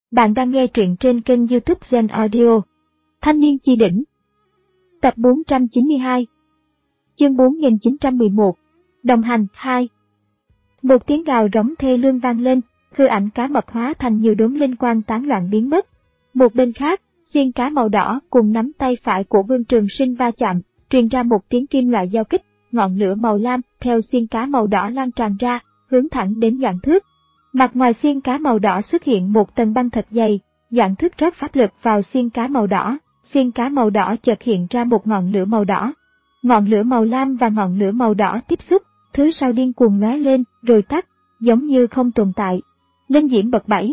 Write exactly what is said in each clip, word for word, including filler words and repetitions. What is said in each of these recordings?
Bạn đang nghe truyện trên kênh YouTube Zen Audio. Thanh niên chi đỉnh. Tập bốn trăm chín mươi hai. Chương bốn nghìn chín trăm mười một. Đồng hành hai. Một tiếng gào rống thê lương vang lên, hư ảnh cá mập hóa thành nhiều đốm linh quang tán loạn biến mất. Một bên khác, xiên cá màu đỏ cùng nắm tay phải của Vương Trường Sinh va chạm, truyền ra một tiếng kim loại giao kích, ngọn lửa màu lam theo xiên cá màu đỏ lan tràn ra, hướng thẳng đến Doãn Thước. Mặt ngoài xiên cá màu đỏ xuất hiện một tầng băng thật dày, Doãn Thước rót pháp lực vào xiên cá màu đỏ, xiên cá màu đỏ chợt hiện ra một ngọn lửa màu đỏ. Ngọn lửa màu lam và ngọn lửa màu đỏ tiếp xúc, thứ sau điên cuồng lóe lên, rồi tắt, giống như không tồn tại. Linh diễm bậc bảy.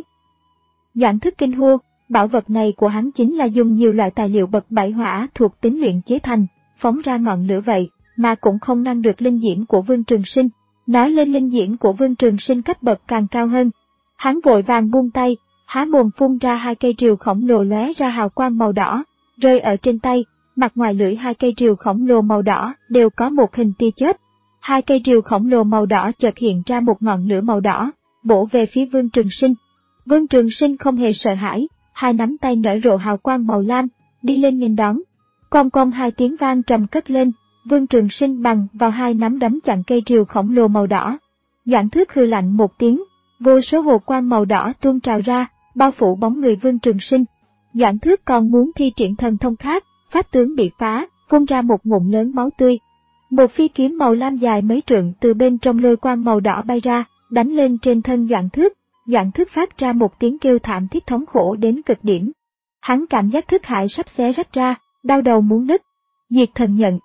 Doãn Thước kinh hô, bảo vật này của hắn chính là dùng nhiều loại tài liệu bậc bảy hỏa thuộc tính luyện chế thành, phóng ra ngọn lửa vậy, mà cũng không ngăn được linh diễm của Vương Trường Sinh. Nói lên linh diễm của Vương Trường Sinh cấp bậc càng cao hơn. Hắn vội vàng buông tay, há mồm phun ra hai cây rìu khổng lồ lóe ra hào quang màu đỏ, rơi ở trên tay, mặt ngoài lưỡi hai cây rìu khổng lồ màu đỏ đều có một hình tia chớp. Hai cây rìu khổng lồ màu đỏ chợt hiện ra một ngọn lửa màu đỏ, bổ về phía Vương Trường Sinh. Vương Trường Sinh không hề sợ hãi, hai nắm tay nở rộ hào quang màu lam, đi lên nghênh đón. Cong cong hai tiếng vang trầm cất lên. Vương Trường Sinh bằng vào hai nắm đấm chặn cây rìu khổng lồ màu đỏ. Doãn Thước hừ lạnh một tiếng, vô số hồ quang màu đỏ tuôn trào ra, bao phủ bóng người Vương Trường Sinh. Doãn Thước còn muốn thi triển thần thông khác, pháp tướng bị phá, phun ra một ngụm lớn máu tươi. Một phi kiếm màu lam dài mấy trượng từ bên trong lôi quang màu đỏ bay ra, đánh lên trên thân Doãn Thước. Doãn Thước phát ra một tiếng kêu thảm thiết thống khổ đến cực điểm. Hắn cảm giác thức hải sắp xé rách ra, đau đầu muốn nứt. Diệt thần nhận.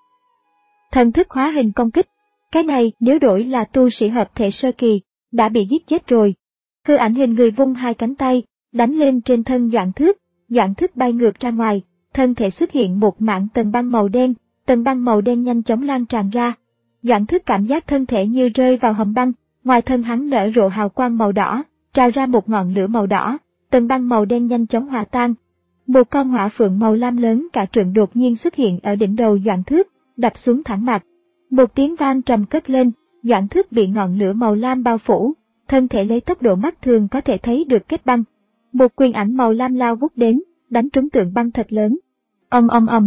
Thần thức hóa hình công kích, cái này nếu đổi là tu sĩ hợp thể sơ kỳ, đã bị giết chết rồi. Hư ảnh hình người vung hai cánh tay, đánh lên trên thân Doãn Thước, Doãn Thước bay ngược ra ngoài, thân thể xuất hiện một mảng tầng băng màu đen, tầng băng màu đen nhanh chóng lan tràn ra. Doãn Thước cảm giác thân thể như rơi vào hầm băng, ngoài thân hắn nở rộ hào quang màu đỏ, trào ra một ngọn lửa màu đỏ, tầng băng màu đen nhanh chóng hòa tan. Một con hỏa phượng màu lam lớn cả trượng đột nhiên xuất hiện ở đỉnh đầu Doãn Thước, đập xuống thẳng mặt. Một tiếng vang trầm cất lên, Doãn Thước bị ngọn lửa màu lam bao phủ, thân thể lấy tốc độ mắt thường có thể thấy được kết băng. Một quyền ảnh màu lam lao vút đến, đánh trúng tượng băng thật lớn. Ầm ầm ầm.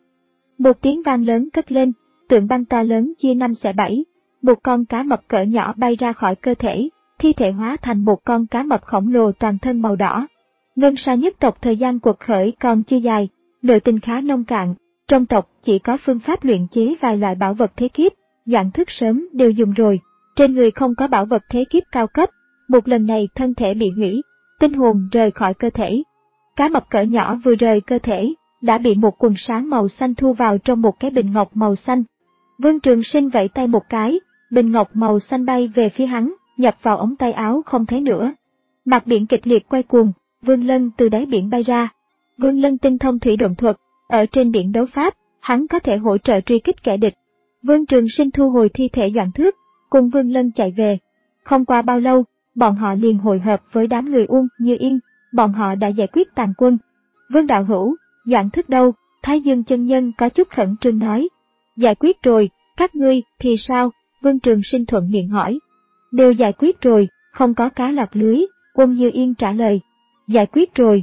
Một tiếng vang lớn cất lên, tượng băng to lớn chia năm xẻ bảy, một con cá mập cỡ nhỏ bay ra khỏi cơ thể, thi thể hóa thành một con cá mập khổng lồ toàn thân màu đỏ. Ngân Sa nhất tộc thời gian quật khởi còn chưa dài, nội tình khá nông cạn. Trong tộc chỉ có phương pháp luyện chế vài loại bảo vật thế kiếp, Doãn Thước sớm đều dùng rồi, trên người không có bảo vật thế kiếp cao cấp, một lần này thân thể bị hủy, tinh hồn rời khỏi cơ thể. Cá mập cỡ nhỏ vừa rời cơ thể, đã bị một quần sáng màu xanh thu vào trong một cái bình ngọc màu xanh. Vương Trường Sinh vẫy tay một cái, bình ngọc màu xanh bay về phía hắn, nhập vào ống tay áo không thấy nữa. Mặt biển kịch liệt quay cuồng, Vương Lân từ đáy biển bay ra. Vương Lân tinh thông thủy độn thuật. Ở trên biển đấu pháp, hắn có thể hỗ trợ truy kích kẻ địch. Vương Trường Sinh thu hồi thi thể Doãn Thước, cùng Vương Lân chạy về. Không qua bao lâu, bọn họ liền hội hợp với đám người Uông Như Yên, bọn họ đã giải quyết tàn quân. Vương đạo hữu, Doãn Thước đâu? Thái Dương chân nhân có chút khẩn trương nói. Giải quyết rồi, các ngươi thì sao? Vương Trường Sinh thuận miệng hỏi. Đều giải quyết rồi, không có cá lọt lưới, Uông Như Yên trả lời. Giải quyết rồi.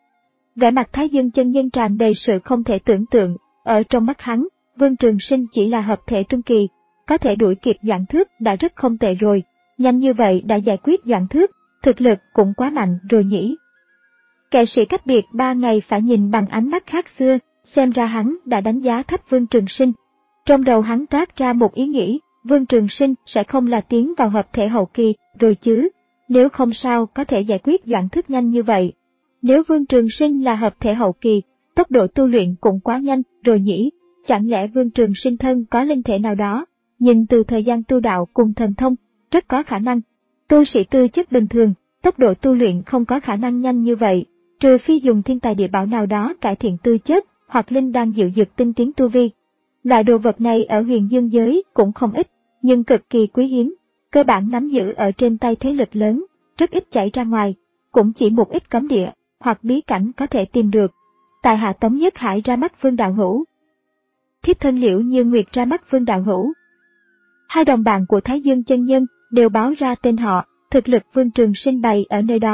Vẻ mặt Thái Dương chân nhân tràn đầy sự không thể tưởng tượng, ở trong mắt hắn, Vương Trường Sinh chỉ là hợp thể trung kỳ, có thể đuổi kịp Doãn Thước đã rất không tệ rồi, nhanh như vậy đã giải quyết Doãn Thước, thực lực cũng quá mạnh rồi nhỉ. Kẻ sĩ cách biệt ba ngày phải nhìn bằng ánh mắt khác xưa, xem ra hắn đã đánh giá thấp Vương Trường Sinh. Trong đầu hắn toát ra một ý nghĩ, Vương Trường Sinh sẽ không là tiến vào hợp thể hậu kỳ rồi chứ, nếu không sao có thể giải quyết Doãn Thước nhanh như vậy. Nếu Vương Trường Sinh là hợp thể hậu kỳ, tốc độ tu luyện cũng quá nhanh rồi nhỉ, chẳng lẽ Vương Trường Sinh thân có linh thể nào đó, nhìn từ thời gian tu đạo cùng thần thông, rất có khả năng. Tu sĩ tư chất bình thường, tốc độ tu luyện không có khả năng nhanh như vậy, trừ phi dùng thiên tài địa bảo nào đó cải thiện tư chất, hoặc linh đan dịu dược tinh tiến tu vi. Loại đồ vật này ở huyền dương giới cũng không ít, nhưng cực kỳ quý hiếm, cơ bản nắm giữ ở trên tay thế lực lớn, rất ít chảy ra ngoài, cũng chỉ một ít cấm địa hoặc bí cảnh có thể tìm được. Tại hạ Tống Nhất Hải ra mắt Vương đạo hữu. Thiếp thân Liễu Như Nguyệt ra mắt Vương đạo hữu. Hai đồng bạn của Thái Dương chân nhân đều báo ra tên họ, thực lực Vương Trường Sinh bày ở nơi đó,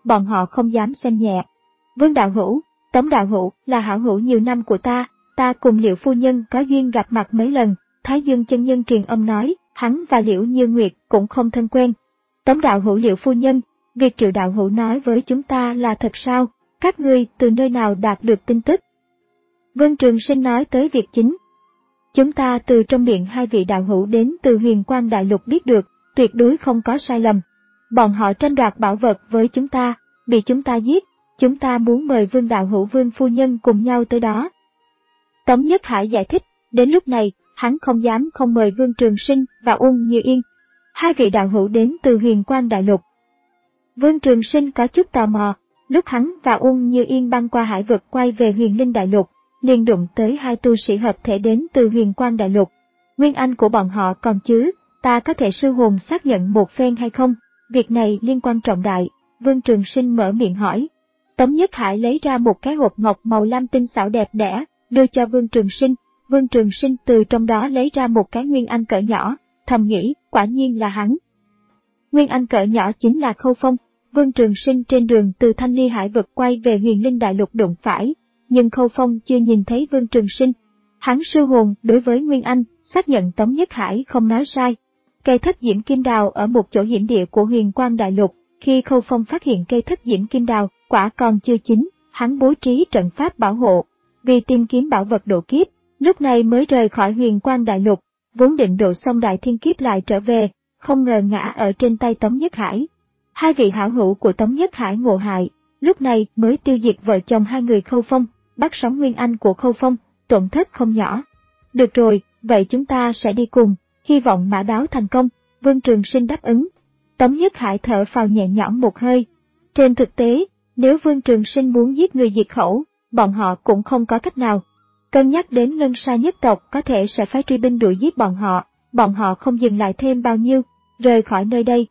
bọn họ không dám xem nhẹ. Vương đạo hữu, Tống đạo hữu là hảo hữu nhiều năm của ta, ta cùng Liễu phu nhân có duyên gặp mặt mấy lần. Thái Dương chân nhân truyền âm nói, hắn và Liễu Như Nguyệt cũng không thân quen. Tống đạo hữu, Liễu phu nhân, việc Triệu đạo hữu nói với chúng ta là thật sao? Các ngươi từ nơi nào đạt được tin tức? Vương Trường Sinh nói tới việc chính. Chúng ta từ trong miệng hai vị đạo hữu đến từ Huyền Quang Đại Lục biết được, tuyệt đối không có sai lầm. Bọn họ tranh đoạt bảo vật với chúng ta, bị chúng ta giết, chúng ta muốn mời Vương đạo hữu, Vương phu nhân cùng nhau tới đó. Tống Nhất Hải giải thích, đến lúc này, hắn không dám không mời Vương Trường Sinh và Uông Như Yên. Hai vị đạo hữu đến từ Huyền Quang Đại Lục. Vương Trường Sinh có chút tò mò, lúc hắn và Uông Như Yên băng qua hải vực quay về Huyền Linh Đại Lục, liền đụng tới hai tu sĩ hợp thể đến từ Huyền Quang Đại Lục. Nguyên anh của bọn họ còn chứ, ta có thể sư hồn xác nhận một phen hay không? Việc này liên quan trọng đại, Vương Trường Sinh mở miệng hỏi. Tống Nhất Hải lấy ra một cái hộp ngọc màu lam tinh xảo đẹp đẽ, đưa cho Vương Trường Sinh. Vương Trường Sinh từ trong đó lấy ra một cái nguyên anh cỡ nhỏ, thầm nghĩ, quả nhiên là hắn. Nguyên anh cỡ nhỏ chính là Khâu Phong. Vương Trường Sinh trên đường từ Thanh Ly Hải vực quay về Huyền Linh Đại Lục đụng phải, nhưng Khâu Phong chưa nhìn thấy Vương Trường Sinh. Hắn sư hồn đối với Nguyên Anh, xác nhận Tống Nhất Hải không nói sai. Cây thất diễm kim đào ở một chỗ hiểm địa của Huyền Quang Đại Lục, khi Khâu Phong phát hiện cây thất diễm kim đào, quả còn chưa chín, hắn bố trí trận pháp bảo hộ, vì tìm kiếm bảo vật độ kiếp, lúc này mới rời khỏi Huyền Quang Đại Lục, vốn định độ xong đại thiên kiếp lại trở về, không ngờ ngã ở trên tay Tống Nhất Hải. Hai vị hảo hữu của Tống Nhất Hải ngộ hại, lúc này mới tiêu diệt vợ chồng hai người Khâu Phong, bắt sống Nguyên Anh của Khâu Phong, tổn thất không nhỏ. Được rồi, vậy chúng ta sẽ đi cùng, hy vọng mã đáo thành công. Vương Trường Sinh đáp ứng. Tống Nhất Hải thở phào nhẹ nhõm một hơi. Trên thực tế, nếu Vương Trường Sinh muốn giết người diệt khẩu, bọn họ cũng không có cách nào. Cân nhắc đến Ngân Sa nhất tộc có thể sẽ phái truy binh đuổi giết bọn họ, bọn họ không dừng lại thêm bao nhiêu, rời khỏi nơi đây.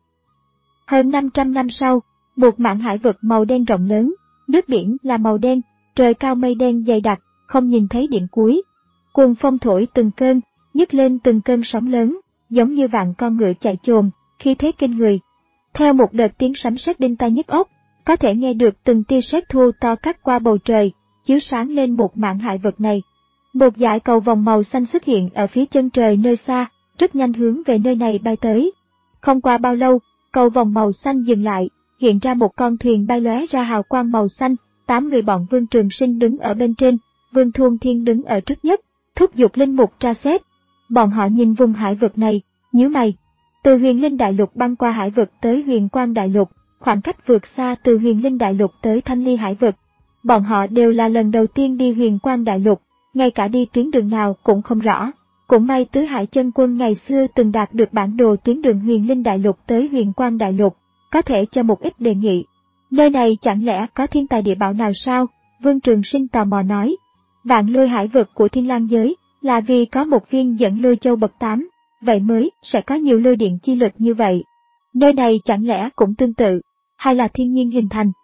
Hơn năm trăm năm sau, một mảng hải vực màu đen rộng lớn, nước biển là màu đen, trời cao mây đen dày đặc, không nhìn thấy điểm cuối. Cuồng phong thổi từng cơn, nhấc lên từng cơn sóng lớn, giống như vạn con ngựa chạy chồm, khí thế kinh người. Theo một đợt tiếng sấm sét đinh tai nhức óc, có thể nghe được từng tia sét thô to cắt qua bầu trời, chiếu sáng lên một mảng hải vực này. Một dải cầu vòng màu xanh xuất hiện ở phía chân trời nơi xa, rất nhanh hướng về nơi này bay tới. Không qua bao lâu, cầu vòng màu xanh dừng lại, hiện ra một con thuyền bay lóe ra hào quang màu xanh, tám người bọn Vương Trường Sinh đứng ở bên trên, Vương Thuôn Thiên đứng ở trước nhất, thúc giục linh mục tra xét. Bọn họ nhìn vùng hải vực này, nhíu mày. Từ Huyền Linh Đại Lục băng qua hải vực tới Huyền Quang Đại Lục, khoảng cách vượt xa từ Huyền Linh Đại Lục tới Thanh Ly Hải vực. Bọn họ đều là lần đầu tiên đi Huyền Quang Đại Lục, ngay cả đi tuyến đường nào cũng không rõ. Cũng may Tứ Hải Chân Quân ngày xưa từng đạt được bản đồ tuyến đường Huyền Linh Đại Lục tới Huyền Quang Đại Lục, có thể cho một ít đề nghị. Nơi này chẳng lẽ có thiên tài địa bảo nào sao? Vương Trường Sinh tò mò nói. Vạn Lôi Hải vực của Thiên Lang giới là vì có một viên dẫn lôi châu bậc tám, vậy mới sẽ có nhiều lôi điện chi lực như vậy. Nơi này chẳng lẽ cũng tương tự, hay là thiên nhiên hình thành?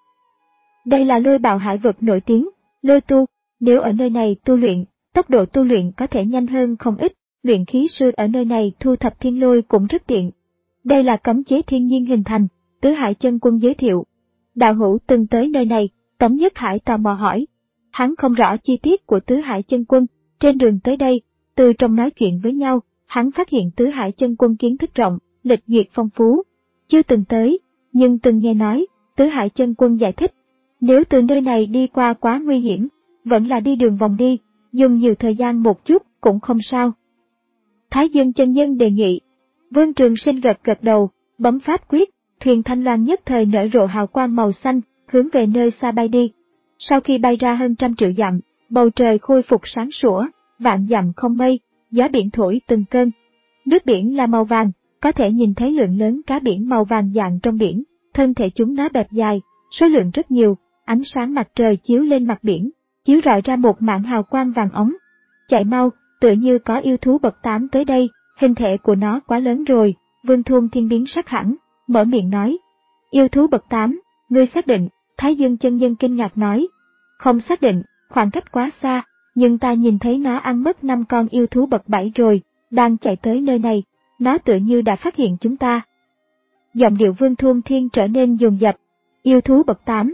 Đây là lôi bạo hải vực nổi tiếng, lôi tu, nếu ở nơi này tu luyện, tốc độ tu luyện có thể nhanh hơn không ít, luyện khí sư ở nơi này thu thập thiên lôi cũng rất tiện. Đây là cấm chế thiên nhiên hình thành, Tứ Hải Chân Quân giới thiệu. Đạo hữu từng tới nơi này, Tống Nhất Hải tò mò hỏi. Hắn không rõ chi tiết của Tứ Hải Chân Quân, trên đường tới đây, từ trong nói chuyện với nhau, hắn phát hiện Tứ Hải Chân Quân kiến thức rộng, lịch duyệt phong phú. Chưa từng tới, nhưng từng nghe nói, Tứ Hải Chân Quân giải thích. Nếu từ nơi này đi qua quá nguy hiểm, vẫn là đi đường vòng đi, dùng nhiều thời gian một chút cũng không sao. Thái Dương chân nhân đề nghị. Vương Trường Sinh gật gật đầu, bấm pháp quyết, thuyền Thanh Loan nhất thời nở rộ hào quang màu xanh, hướng về nơi xa bay đi. Sau khi bay ra hơn trăm triệu dặm, bầu trời khôi phục sáng sủa, vạn dặm không mây, gió biển thổi từng cơn. Nước biển là màu vàng, có thể nhìn thấy lượng lớn cá biển màu vàng dạng trong biển, thân thể chúng nó bẹp dài, số lượng rất nhiều, ánh sáng mặt trời chiếu lên mặt biển, chiếu rọi ra một mảng hào quang vàng óng. Chạy mau, tựa như có yêu thú bậc tám tới đây, hình thể của nó quá lớn rồi. Vương Thuôn Thiên biến sắc hẳn, mở miệng nói. Yêu thú bậc tám, ngươi xác định? Thái Dương chân nhân kinh ngạc nói. Không xác định, khoảng cách quá xa, nhưng ta nhìn thấy nó ăn mất năm con yêu thú bậc bảy rồi, đang chạy tới nơi này, nó tựa như đã phát hiện chúng ta. Giọng điệu Vương Thuôn Thiên trở nên dồn dập. Yêu thú bậc tám.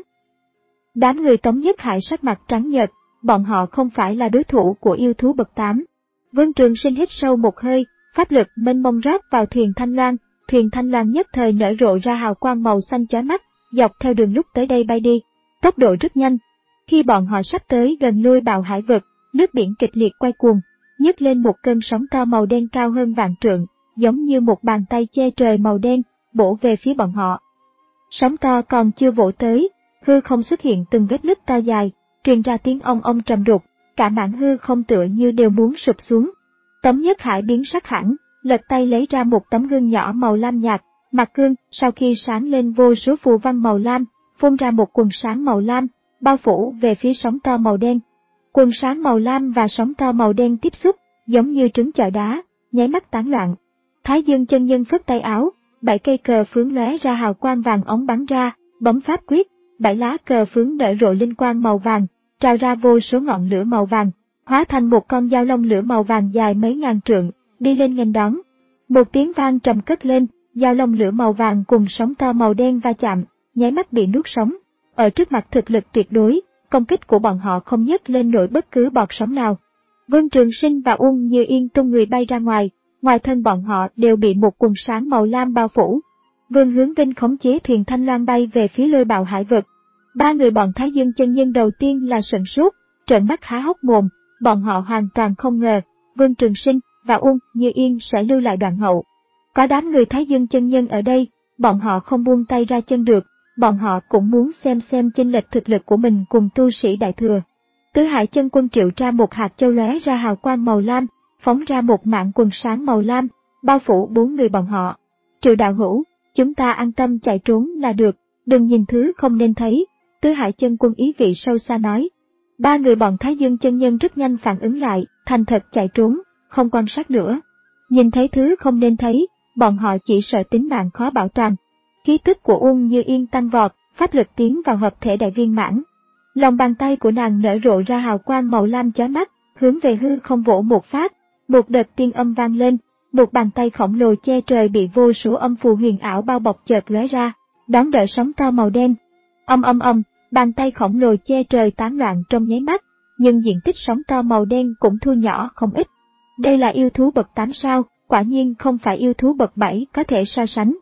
Đám người Tống Nhất Hải sắc mặt trắng nhợt, bọn họ không phải là đối thủ của yêu thú bậc tám. Vương Trường Sinh hít sâu một hơi, pháp lực mênh mông rót vào thuyền Thanh Loan, thuyền Thanh Loan nhất thời nở rộ ra hào quang màu xanh chói mắt, dọc theo đường lúc tới đây bay đi, tốc độ rất nhanh. Khi bọn họ sắp tới gần lôi bào hải vực, nước biển kịch liệt quay cuồng, nhấc lên một cơn sóng to màu đen cao hơn vạn trượng, giống như một bàn tay che trời màu đen, bổ về phía bọn họ. Sóng to còn chưa vỗ tới, hư không xuất hiện từng vết nứt to dài, truyền ra tiếng ong ong trầm đục, cả mảng hư không tựa như đều muốn sụp xuống. Tống Nhất Hải biến sắc hẳn, lật tay lấy ra một tấm gương nhỏ màu lam nhạt, mặt gương sau khi sáng lên vô số phù văn màu lam, phun ra một quần sáng màu lam, bao phủ về phía sóng to màu đen. Quần sáng màu lam và sóng to màu đen tiếp xúc, giống như trứng chọi đá, nháy mắt tán loạn. Thái Dương chân nhân phất tay áo, bảy cây cờ phướng lóe ra hào quang vàng óng bắn ra, bấm pháp quyết, bảy lá cờ phướng nở rộ linh quang màu vàng, trào ra vô số ngọn lửa màu vàng, hóa thành một con dao long lửa màu vàng dài mấy ngàn trượng, đi lên nghênh đón. Một tiếng vang trầm cất lên, dao long lửa màu vàng cùng sóng to màu đen va chạm, nháy mắt bị nuốt sống. Ở trước mặt thực lực tuyệt đối, công kích của bọn họ không nhấc lên nổi bất cứ bọt sóng nào. Vương Trường Sinh và Uông Như Yên tung người bay ra ngoài, ngoài thân bọn họ đều bị một quần sáng màu lam bao phủ. Vương Hướng Vinh khống chế thuyền Thanh Loan bay về phía lôi bào hải vực. Ba người bọn Thái Dương chân nhân đầu tiên là sửng sốt, trợn mắt há hốc mồm, bọn họ hoàn toàn không ngờ, Vương Trường Sinh và Uông Như Yên sẽ lưu lại đoạn hậu. Có đám người Thái Dương chân nhân ở đây, bọn họ không buông tay ra chân được, bọn họ cũng muốn xem xem chênh lệch thực lực của mình cùng tu sĩ đại thừa. Tứ Hải chân quân triệu ra một hạt châu lóe ra hào quang màu lam, phóng ra một mảng quần sáng màu lam, bao phủ bốn người bọn họ. Triệu đạo hữu, chúng ta an tâm chạy trốn là được, đừng nhìn thứ không nên thấy, Tứ Hải chân quân ý vị sâu xa nói. Ba người bọn Thái Dương chân nhân rất nhanh phản ứng lại, thành thật chạy trốn, không quan sát nữa. Nhìn thấy thứ không nên thấy, bọn họ chỉ sợ tính mạng khó bảo toàn. Khí tức của Uông Như Yên tăng vọt, pháp lực tiến vào hợp thể đại viên mãn. Lòng bàn tay của nàng nở rộ ra hào quang màu lam chói mắt, hướng về hư không vỗ một phát, một đợt tiên âm vang lên, một bàn tay khổng lồ che trời bị vô số âm phù huyền ảo bao bọc chợt lóe ra, đón đỡ sóng to màu đen. Âm âm âm, bàn tay khổng lồ che trời tán loạn trong nháy mắt, nhưng diện tích sóng to màu đen cũng thu nhỏ không ít. Đây là yêu thú bậc tám sao, quả nhiên không phải yêu thú bậc bảy có thể so sánh.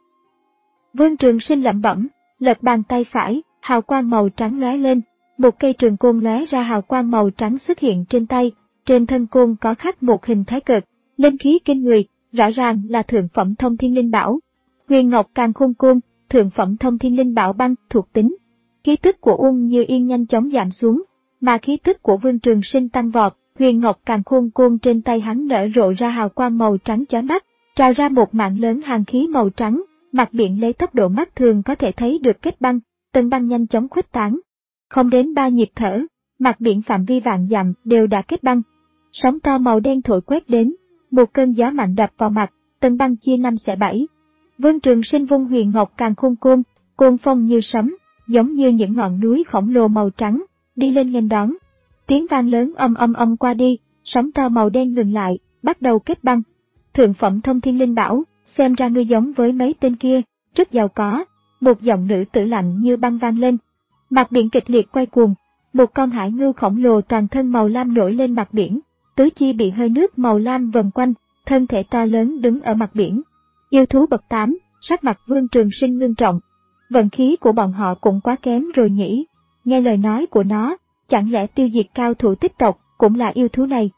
Vương Trường Sinh lẩm bẩm, lật bàn tay phải, hào quang màu trắng lóe lên, một cây trường côn lóe ra hào quang màu trắng xuất hiện trên tay, trên thân côn có khắc một hình thái cực, linh khí kinh người, rõ ràng là thượng phẩm thông thiên linh bảo. Huyền Ngọc Càn Khôn Côn, thượng phẩm thông thiên linh bảo băng thuộc tính. Khí tức của Uông Như Yên nhanh chóng giảm xuống, mà khí tức của Vương Trường Sinh tăng vọt. Huyền Ngọc Càn Khôn Côn trên tay hắn nở rộ ra hào quang màu trắng chói mắt, trào ra một mảng lớn hàn khí màu trắng, mặt biển lấy tốc độ mắt thường có thể thấy được kết băng, tầng băng nhanh chóng khuếch tán. Không đến ba nhịp thở, mặt biển phạm vi vạn dặm đều đã kết băng. Sóng to màu đen thổi quét đến, một cơn gió mạnh đập vào mặt, tầng băng chia năm xẻ bảy. Vương Trường Sinh vung Huyền Ngọc Càn Khôn Côn, côn phong như sấm, giống như những ngọn núi khổng lồ màu trắng, đi lên nghênh đón. Tiếng vang lớn âm âm âm qua đi, sóng to màu đen ngừng lại, bắt đầu kết băng. Thượng phẩm thông thiên linh bảo, xem ra ngươi giống với mấy tên kia, rất giàu có. Một giọng nữ tử lạnh như băng vang lên. Mặt biển kịch liệt quay cuồng, một con hải ngưu khổng lồ toàn thân màu lam nổi lên mặt biển, tứ chi bị hơi nước màu lam vần quanh, thân thể to lớn đứng ở mặt biển. Yêu thú bậc tám, sắc mặt Vương Trường Sinh ngưng trọng. Vận khí của bọn họ cũng quá kém rồi nhỉ. Nghe lời nói của nó, chẳng lẽ tiêu diệt cao thủ tích tộc cũng là yêu thú này?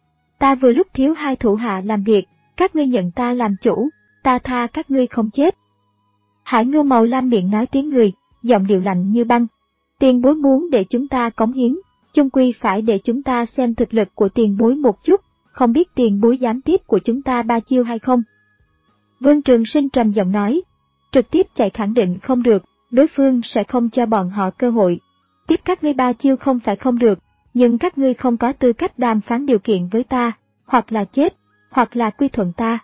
Ta vừa lúc thiếu hai thủ hạ làm việc, các ngươi nhận ta làm chủ, ta tha các ngươi không chết. Hải ngưu màu lam miệng nói tiếng người, giọng điệu lạnh như băng. Tiền bối muốn để chúng ta cống hiến, chung quy phải để chúng ta xem thực lực của tiền bối một chút, không biết tiền bối dám tiếp của chúng ta ba chiêu hay không? Vương Trường Sinh trầm giọng nói, trực tiếp chạy khẳng định không được, đối phương sẽ không cho bọn họ cơ hội. Tiếp các ngươi ba chiêu không phải không được, nhưng các ngươi không có tư cách đàm phán điều kiện với ta, hoặc là chết, hoặc là quy thuận ta.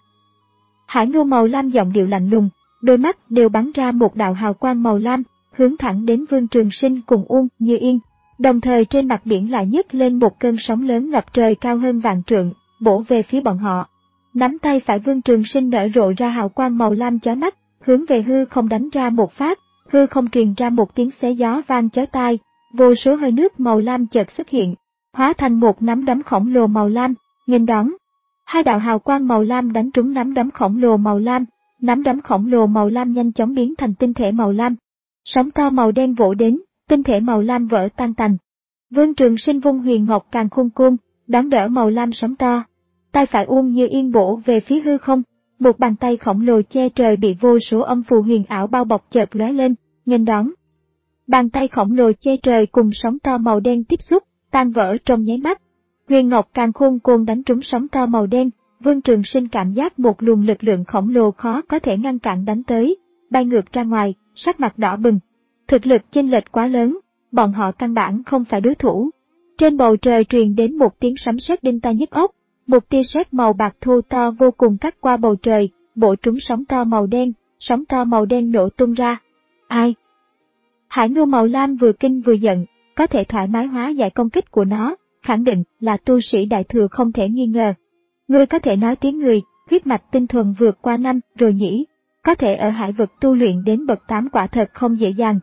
Hải ngưu màu lam giọng điệu lạnh lùng, đôi mắt đều bắn ra một đạo hào quang màu lam, hướng thẳng đến Vương Trường Sinh cùng Uông Như Yên. Đồng thời trên mặt biển lại nhấc lên một cơn sóng lớn ngập trời cao hơn vạn trượng, bổ về phía bọn họ. Nắm tay phải Vương Trường Sinh nở rộ ra hào quang màu lam chói mắt, hướng về hư không đánh ra một phát, hư không truyền ra một tiếng xé gió vang chói tai, vô số hơi nước màu lam chợt xuất hiện, hóa thành một nắm đấm khổng lồ màu lam, nghênh đón. Hai đạo hào quang màu lam đánh trúng nắm đấm khổng lồ màu lam, nắm đấm khổng lồ màu lam nhanh chóng biến thành tinh thể màu lam. Sóng to màu đen vỗ đến, tinh thể màu lam vỡ tan tành. Vương Trường Sinh vung huyền ngọc càn khôn côn, đón đỡ màu lam sóng to. Tay phải Uông Như Yên bổ về phía hư không, một bàn tay khổng lồ che trời bị vô số âm phù huyền ảo bao bọc chợt lóe lên, nghênh đón. Bàn tay khổng lồ che trời cùng sóng to màu đen tiếp xúc, tan vỡ trong nháy mắt. Huyền ngọc càn khôn côn đánh trúng sóng to màu đen, Vương Trường Sinh cảm giác một luồng lực lượng khổng lồ khó có thể ngăn cản đánh tới, bay ngược ra ngoài, sắc mặt đỏ bừng. Thực lực chênh lệch quá lớn, bọn họ căn bản không phải đối thủ. Trên bầu trời truyền đến một tiếng sấm sét đinh tai nhức óc, một tia sét màu bạc thô to vô cùng cắt qua bầu trời, bổ trúng sóng to màu đen, sóng to màu đen nổ tung ra. Ai? Hải ngưu màu lam vừa kinh vừa giận, có thể thoải mái hóa giải công kích của nó, khẳng định là tu sĩ đại thừa không thể nghi ngờ. Ngươi có thể nói tiếng người, huyết mạch tinh thuần vượt qua năm rồi nhỉ, có thể ở hải vực tu luyện đến bậc tám quả thật không dễ dàng.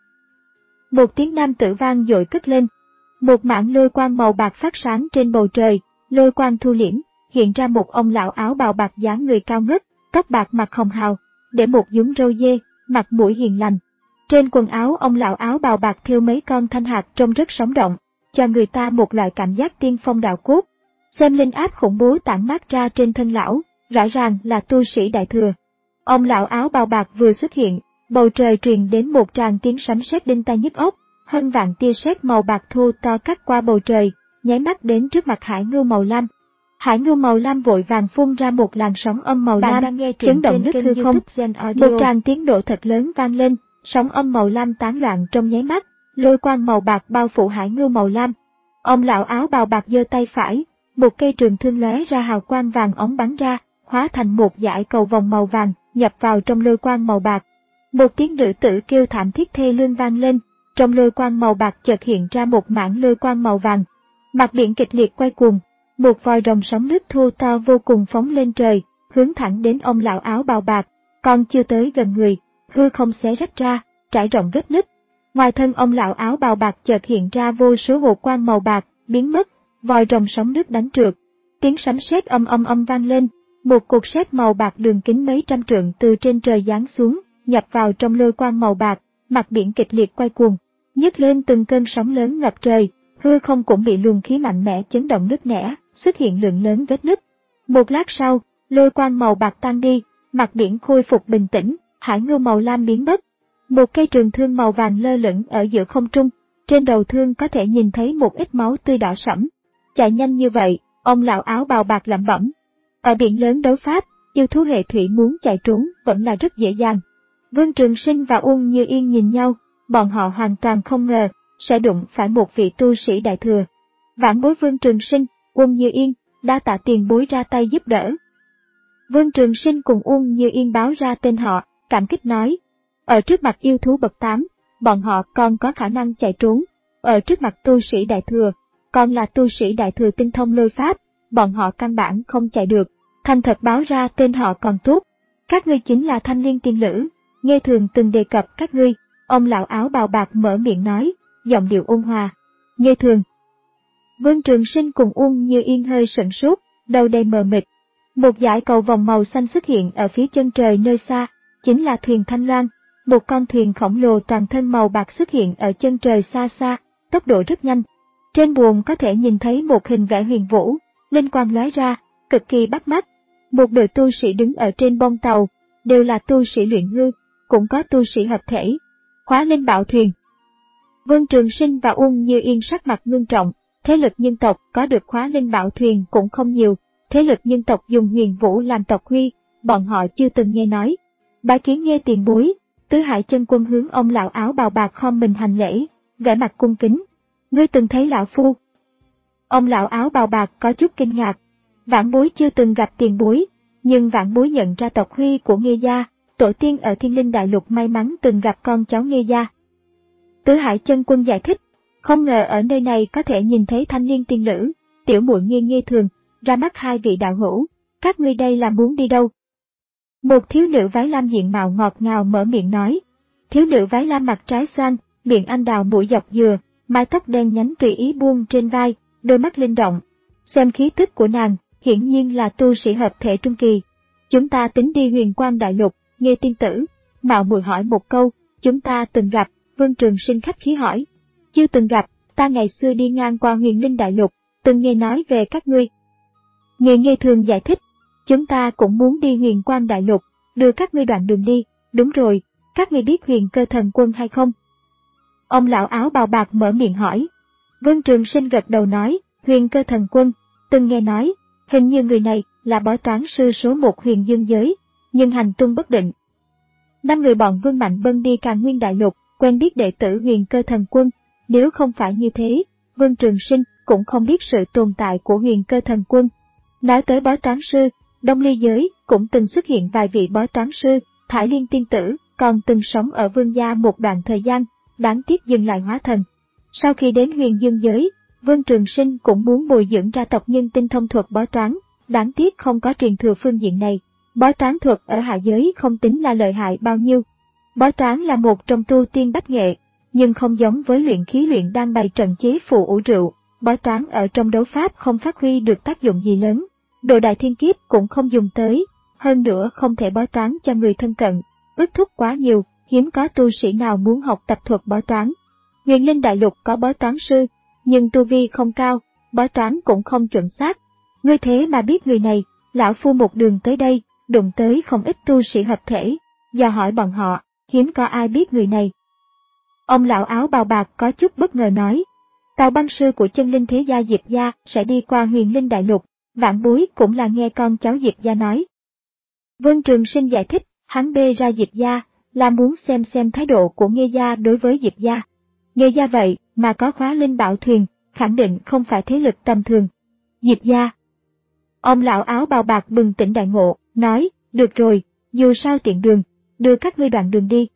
Một tiếng nam tử vang dội cất lên, một mảng lôi quang màu bạc phát sáng trên bầu trời, lôi quang thu liễm, hiện ra một ông lão áo bào bạc dáng người cao ngất, tóc bạc mặt hồng hào, để một dúm râu dê, mặt mũi hiền lành. Trên quần áo ông lão áo bào bạc thêu mấy con thanh hạt trông rất sống động, cho người ta một loại cảm giác tiên phong đạo cốt. Xem linh áp khủng bố tản mát ra trên thân lão, rõ ràng là tu sĩ đại thừa. Ông lão áo bào bạc vừa xuất hiện, bầu trời truyền đến một tràng tiếng sấm sét đinh tai nhức óc, hơn vạn tia sét màu bạc thô to cắt qua bầu trời, nháy mắt đến trước mặt hải ngưu màu lam. Hải ngưu màu lam vội vàng phun ra một làn sóng âm màu lam, chấn động nứt hư không. Một tràng tiếng nổ thật lớn vang lên, sóng âm màu lam tán loạn trong nháy mắt, lôi quang màu bạc bao phủ hải ngưu màu lam. Ông lão áo bào bạc giơ tay phải, một cây trường thương lóe ra hào quang vàng óng bắn ra, hóa thành một dải cầu vòng màu vàng, nhập vào trong lôi quang màu bạc. Một tiếng nữ tử kêu thảm thiết thê lương vang lên, trong lôi quang màu bạc chợt hiện ra một mảng lôi quang màu vàng. Mặt biển kịch liệt quay cuồng, một vòi rồng sóng nước thô to vô cùng phóng lên trời, hướng thẳng đến ông lão áo bào bạc, còn chưa tới gần người, hư không xé rách ra, trải rộng vết nứt. Ngoài thân ông lão áo bào bạc chợt hiện ra vô số hồ quang màu bạc, biến mất, vòi rồng sóng nước đánh trượt. Tiếng sấm sét âm âm âm vang lên, một cột sét màu bạc đường kính mấy trăm trượng từ trên trời giáng xuống, nhập vào trong lôi quang màu bạc, mặt biển kịch liệt quay cuồng, nhấc lên từng cơn sóng lớn ngập trời, hư không cũng bị luồng khí mạnh mẽ chấn động nứt nẻ, xuất hiện lượng lớn vết nứt. Một lát sau, lôi quang màu bạc tan đi, mặt biển khôi phục bình tĩnh, hải ngưu màu lam biến mất. Một cây trường thương màu vàng lơ lửng ở giữa không trung, trên đầu thương có thể nhìn thấy một ít máu tươi đỏ sẫm. Chạy nhanh như vậy, ông lão áo bào bạc lẩm bẩm. Ở biển lớn đấu pháp, yêu thú hệ thủy muốn chạy trốn vẫn là rất dễ dàng. Vương Trường Sinh và Uông Như Yên nhìn nhau, bọn họ hoàn toàn không ngờ sẽ đụng phải một vị tu sĩ đại thừa. Vãn bối Vương Trường Sinh, Uông Như Yên, đa tạ tiền bối ra tay giúp đỡ. Vương Trường Sinh cùng Uông Như Yên báo ra tên họ, cảm kích nói. Ở trước mặt yêu thú bậc tám, bọn họ còn có khả năng chạy trốn. Ở trước mặt tu sĩ đại thừa, còn là tu sĩ đại thừa tinh thông lôi pháp, bọn họ căn bản không chạy được. Thành thật báo ra tên họ còn tốt. Các ngươi chính là Thanh Liên tiên lữ, nghe thường từng đề cập các ngươi. Ông lão áo bào bạc mở miệng nói, giọng điệu ôn hòa. Nghe thường. Vương Trường Sinh cùng Uông Như Yên hơi sửng sốt, đầu đầy mờ mịt. Một dải cầu vòng màu xanh xuất hiện ở phía chân trời nơi xa, chính là thuyền Thanh Loan. Một con thuyền khổng lồ toàn thân màu bạc xuất hiện ở chân trời xa xa, tốc độ rất nhanh. Trên buồng có thể nhìn thấy một hình vẽ huyền vũ, linh quang lóe ra, cực kỳ bắt mắt. Một đội tu sĩ đứng ở trên bông tàu, đều là tu sĩ luyện hư, cũng có tu sĩ hợp thể. Khóa linh bảo thuyền. Vương Trường Sinh và Uông Như Yên sắc mặt ngưng trọng, thế lực nhân tộc có được khóa linh bảo thuyền cũng không nhiều, thế lực nhân tộc dùng huyền vũ làm tộc huy, bọn họ chưa từng nghe nói. Bái kiến nghe tiền bối. Tứ Hải Chân Quân hướng ông lão áo bào bạc khom mình hành lễ, vẻ mặt cung kính. Ngươi từng thấy lão phu? Ông lão áo bào bạc có chút kinh ngạc. Vãn bối chưa từng gặp tiền bối, nhưng vãn bối nhận ra tộc huy của Nghê gia, tổ tiên ở Thiên Linh Đại Lục may mắn từng gặp con cháu Nghê gia. Tứ Hải Chân Quân giải thích, không ngờ ở nơi này có thể nhìn thấy thanh niên tiên lữ, tiểu muội Nghê Nghê thường, ra mắt hai vị đạo hữu, các ngươi đây là muốn đi đâu? Một thiếu nữ váy lam diện mạo ngọt ngào mở miệng nói. Thiếu nữ váy lam mặt trái xoan, miệng anh đào mũi dọc dừa, mái tóc đen nhánh tùy ý buông trên vai, đôi mắt linh động. Xem khí tức của nàng, hiển nhiên là tu sĩ hợp thể trung kỳ. Chúng ta tính đi Huyền Quang Đại Lục, Nghe tiên tử, mạo muội hỏi một câu, chúng ta từng gặp, Vương Trường Sinh khách khí hỏi. Chưa từng gặp, ta ngày xưa đi ngang qua Huyền Linh Đại Lục, từng nghe nói về các ngươi. Nghe Nghe thường giải thích, chúng ta cũng muốn đi Huyền Quang Đại Lục, đưa các ngươi đoạn đường đi, đúng rồi, các ngươi biết Huyền Cơ Thần Quân hay không? Ông lão áo bào bạc mở miệng hỏi. Vương Trường Sinh gật đầu nói, Huyền Cơ Thần Quân, từng nghe nói, hình như người này là bói toán sư số một Huyền Dương giới, nhưng hành tung bất định. Năm người bọn Vương Mạnh Bân đi Càn Nguyên Đại Lục, quen biết đệ tử Huyền Cơ Thần Quân, nếu không phải như thế, Vương Trường Sinh cũng không biết sự tồn tại của Huyền Cơ Thần Quân. Nói tới bói toán sư, Đông Ly giới cũng từng xuất hiện vài vị bói toán sư, Thải Liên tiên tử còn từng sống ở Vương gia một đoạn thời gian, đáng tiếc dừng lại hóa thần. Sau khi đến Huyền Dương giới, Vương Trường Sinh cũng muốn bồi dưỡng ra tộc nhân tinh thông thuật bói toán, đáng tiếc không có truyền thừa phương diện này. Bói toán thuật ở hạ giới không tính là lợi hại bao nhiêu. Bói toán là một trong tu tiên bách nghệ, nhưng không giống với luyện khí luyện đan bày trận chế phù ủ rượu, bói toán ở trong đấu pháp không phát huy được tác dụng gì lớn. Đồ đại thiên kiếp cũng không dùng tới, hơn nữa không thể bói toán cho người thân cận, ước thúc quá nhiều, hiếm có tu sĩ nào muốn học tập thuật bói toán. Huyền Linh Đại Lục có bói toán sư, nhưng tu vi không cao, bói toán cũng không chuẩn xác. Ngươi thế mà biết người này, lão phu một đường tới đây, đụng tới không ít tu sĩ hợp thể, do hỏi bọn họ, hiếm có ai biết người này. Ông lão áo bào bạc có chút bất ngờ nói, tàu băng sư của chân linh thế gia Diệp gia sẽ đi qua Huyền Linh Đại Lục, vãn bối cũng là nghe con cháu Diệp gia nói. Vương Trường Sinh giải thích, hắn bê ra Diệp gia, là muốn xem xem thái độ của Nghê gia đối với Diệp gia. Nghê gia vậy mà có khóa linh bảo thuyền, khẳng định không phải thế lực tầm thường. Diệp gia. Ông lão áo bào bạc bừng tỉnh đại ngộ, nói, được rồi, dù sao tiện đường, đưa các ngươi đoạn đường đi.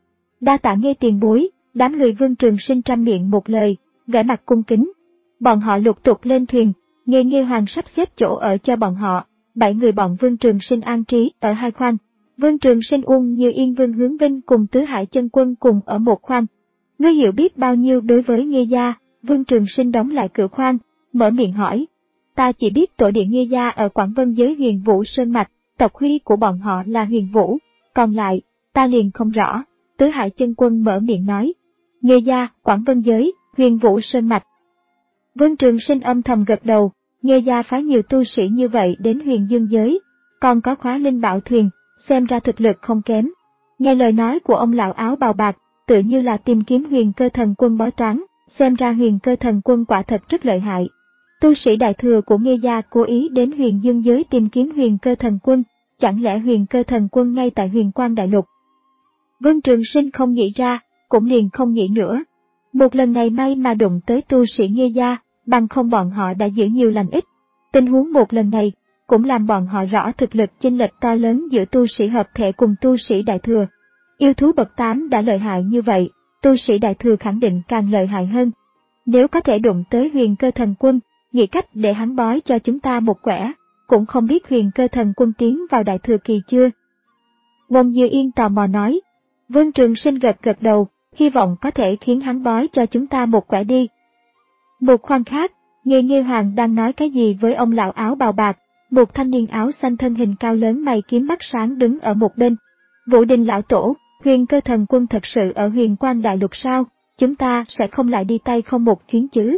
Đa tạ Nghê tiền bối, đám người Vương Trường Sinh trăm miệng một lời, vẻ mặt cung kính. Bọn họ lục tục lên thuyền, Nghê Nghê Hoàng sắp xếp chỗ ở cho bọn họ, bảy người bọn Vương Trường Sinh an trí ở hai khoang. Vương Trường Sinh Uông Như Yên Vương Hướng Vinh cùng Tứ Hải Chân Quân cùng ở một khoang. Ngươi hiểu biết bao nhiêu đối với Nghê gia? Vương Trường Sinh đóng lại cửa khoang, mở miệng hỏi. Ta chỉ biết tổ địa Nghê gia ở Quảng Vân giới Huyền Vũ Sơn Mạch, tộc huy của bọn họ là Huyền Vũ, còn lại, ta liền không rõ. Tứ Hải Chân Quân mở miệng nói. Nghê gia, Quảng Vân giới, Huyền Vũ Sơn Mạch. Vương Trường Sinh âm thầm gật đầu, Nghê gia phái nhiều tu sĩ như vậy đến Huyền Dương giới, còn có khóa linh bảo thuyền, xem ra thực lực không kém. Nghe lời nói của ông lão áo bào bạc, tự như là tìm kiếm Huyền Cơ Thần Quân bói toán, xem ra Huyền Cơ Thần Quân quả thật rất lợi hại. Tu sĩ đại thừa của Nghê gia cố ý đến Huyền Dương giới tìm kiếm Huyền Cơ Thần Quân, chẳng lẽ Huyền Cơ Thần Quân ngay tại Huyền Quang Đại Lục? Vương Trường Sinh không nghĩ ra, cũng liền không nghĩ nữa. Một lần này may mà đụng tới tu sĩ Nghê gia, bằng không bọn họ đã giữ nhiều lành ít. Tình huống một lần này, cũng làm bọn họ rõ thực lực chênh lệch to lớn giữa tu sĩ hợp thể cùng tu sĩ đại thừa. Yêu thú bậc tám đã lợi hại như vậy, tu sĩ đại thừa khẳng định càng lợi hại hơn. Nếu có thể đụng tới Huyền Cơ Thần Quân, nghĩ cách để hắn bói cho chúng ta một quẻ, cũng không biết Huyền Cơ Thần Quân tiến vào đại thừa kỳ chưa? Ngôn Như Yên tò mò nói. Vương Trường Sinh gật gật đầu, hy vọng có thể khiến hắn bói cho chúng ta một quẻ đi. Một khoang khác, Nghê Nghê Hoàng đang nói cái gì với ông lão áo bào bạc, một thanh niên áo xanh thân hình cao lớn mày kiếm mắt sáng đứng ở một bên. Vũ Đình lão tổ, Huyền Cơ Thần Quân thật sự ở Huyền Quang Đại Lục sao, chúng ta sẽ không lại đi tay không một chuyến chứ?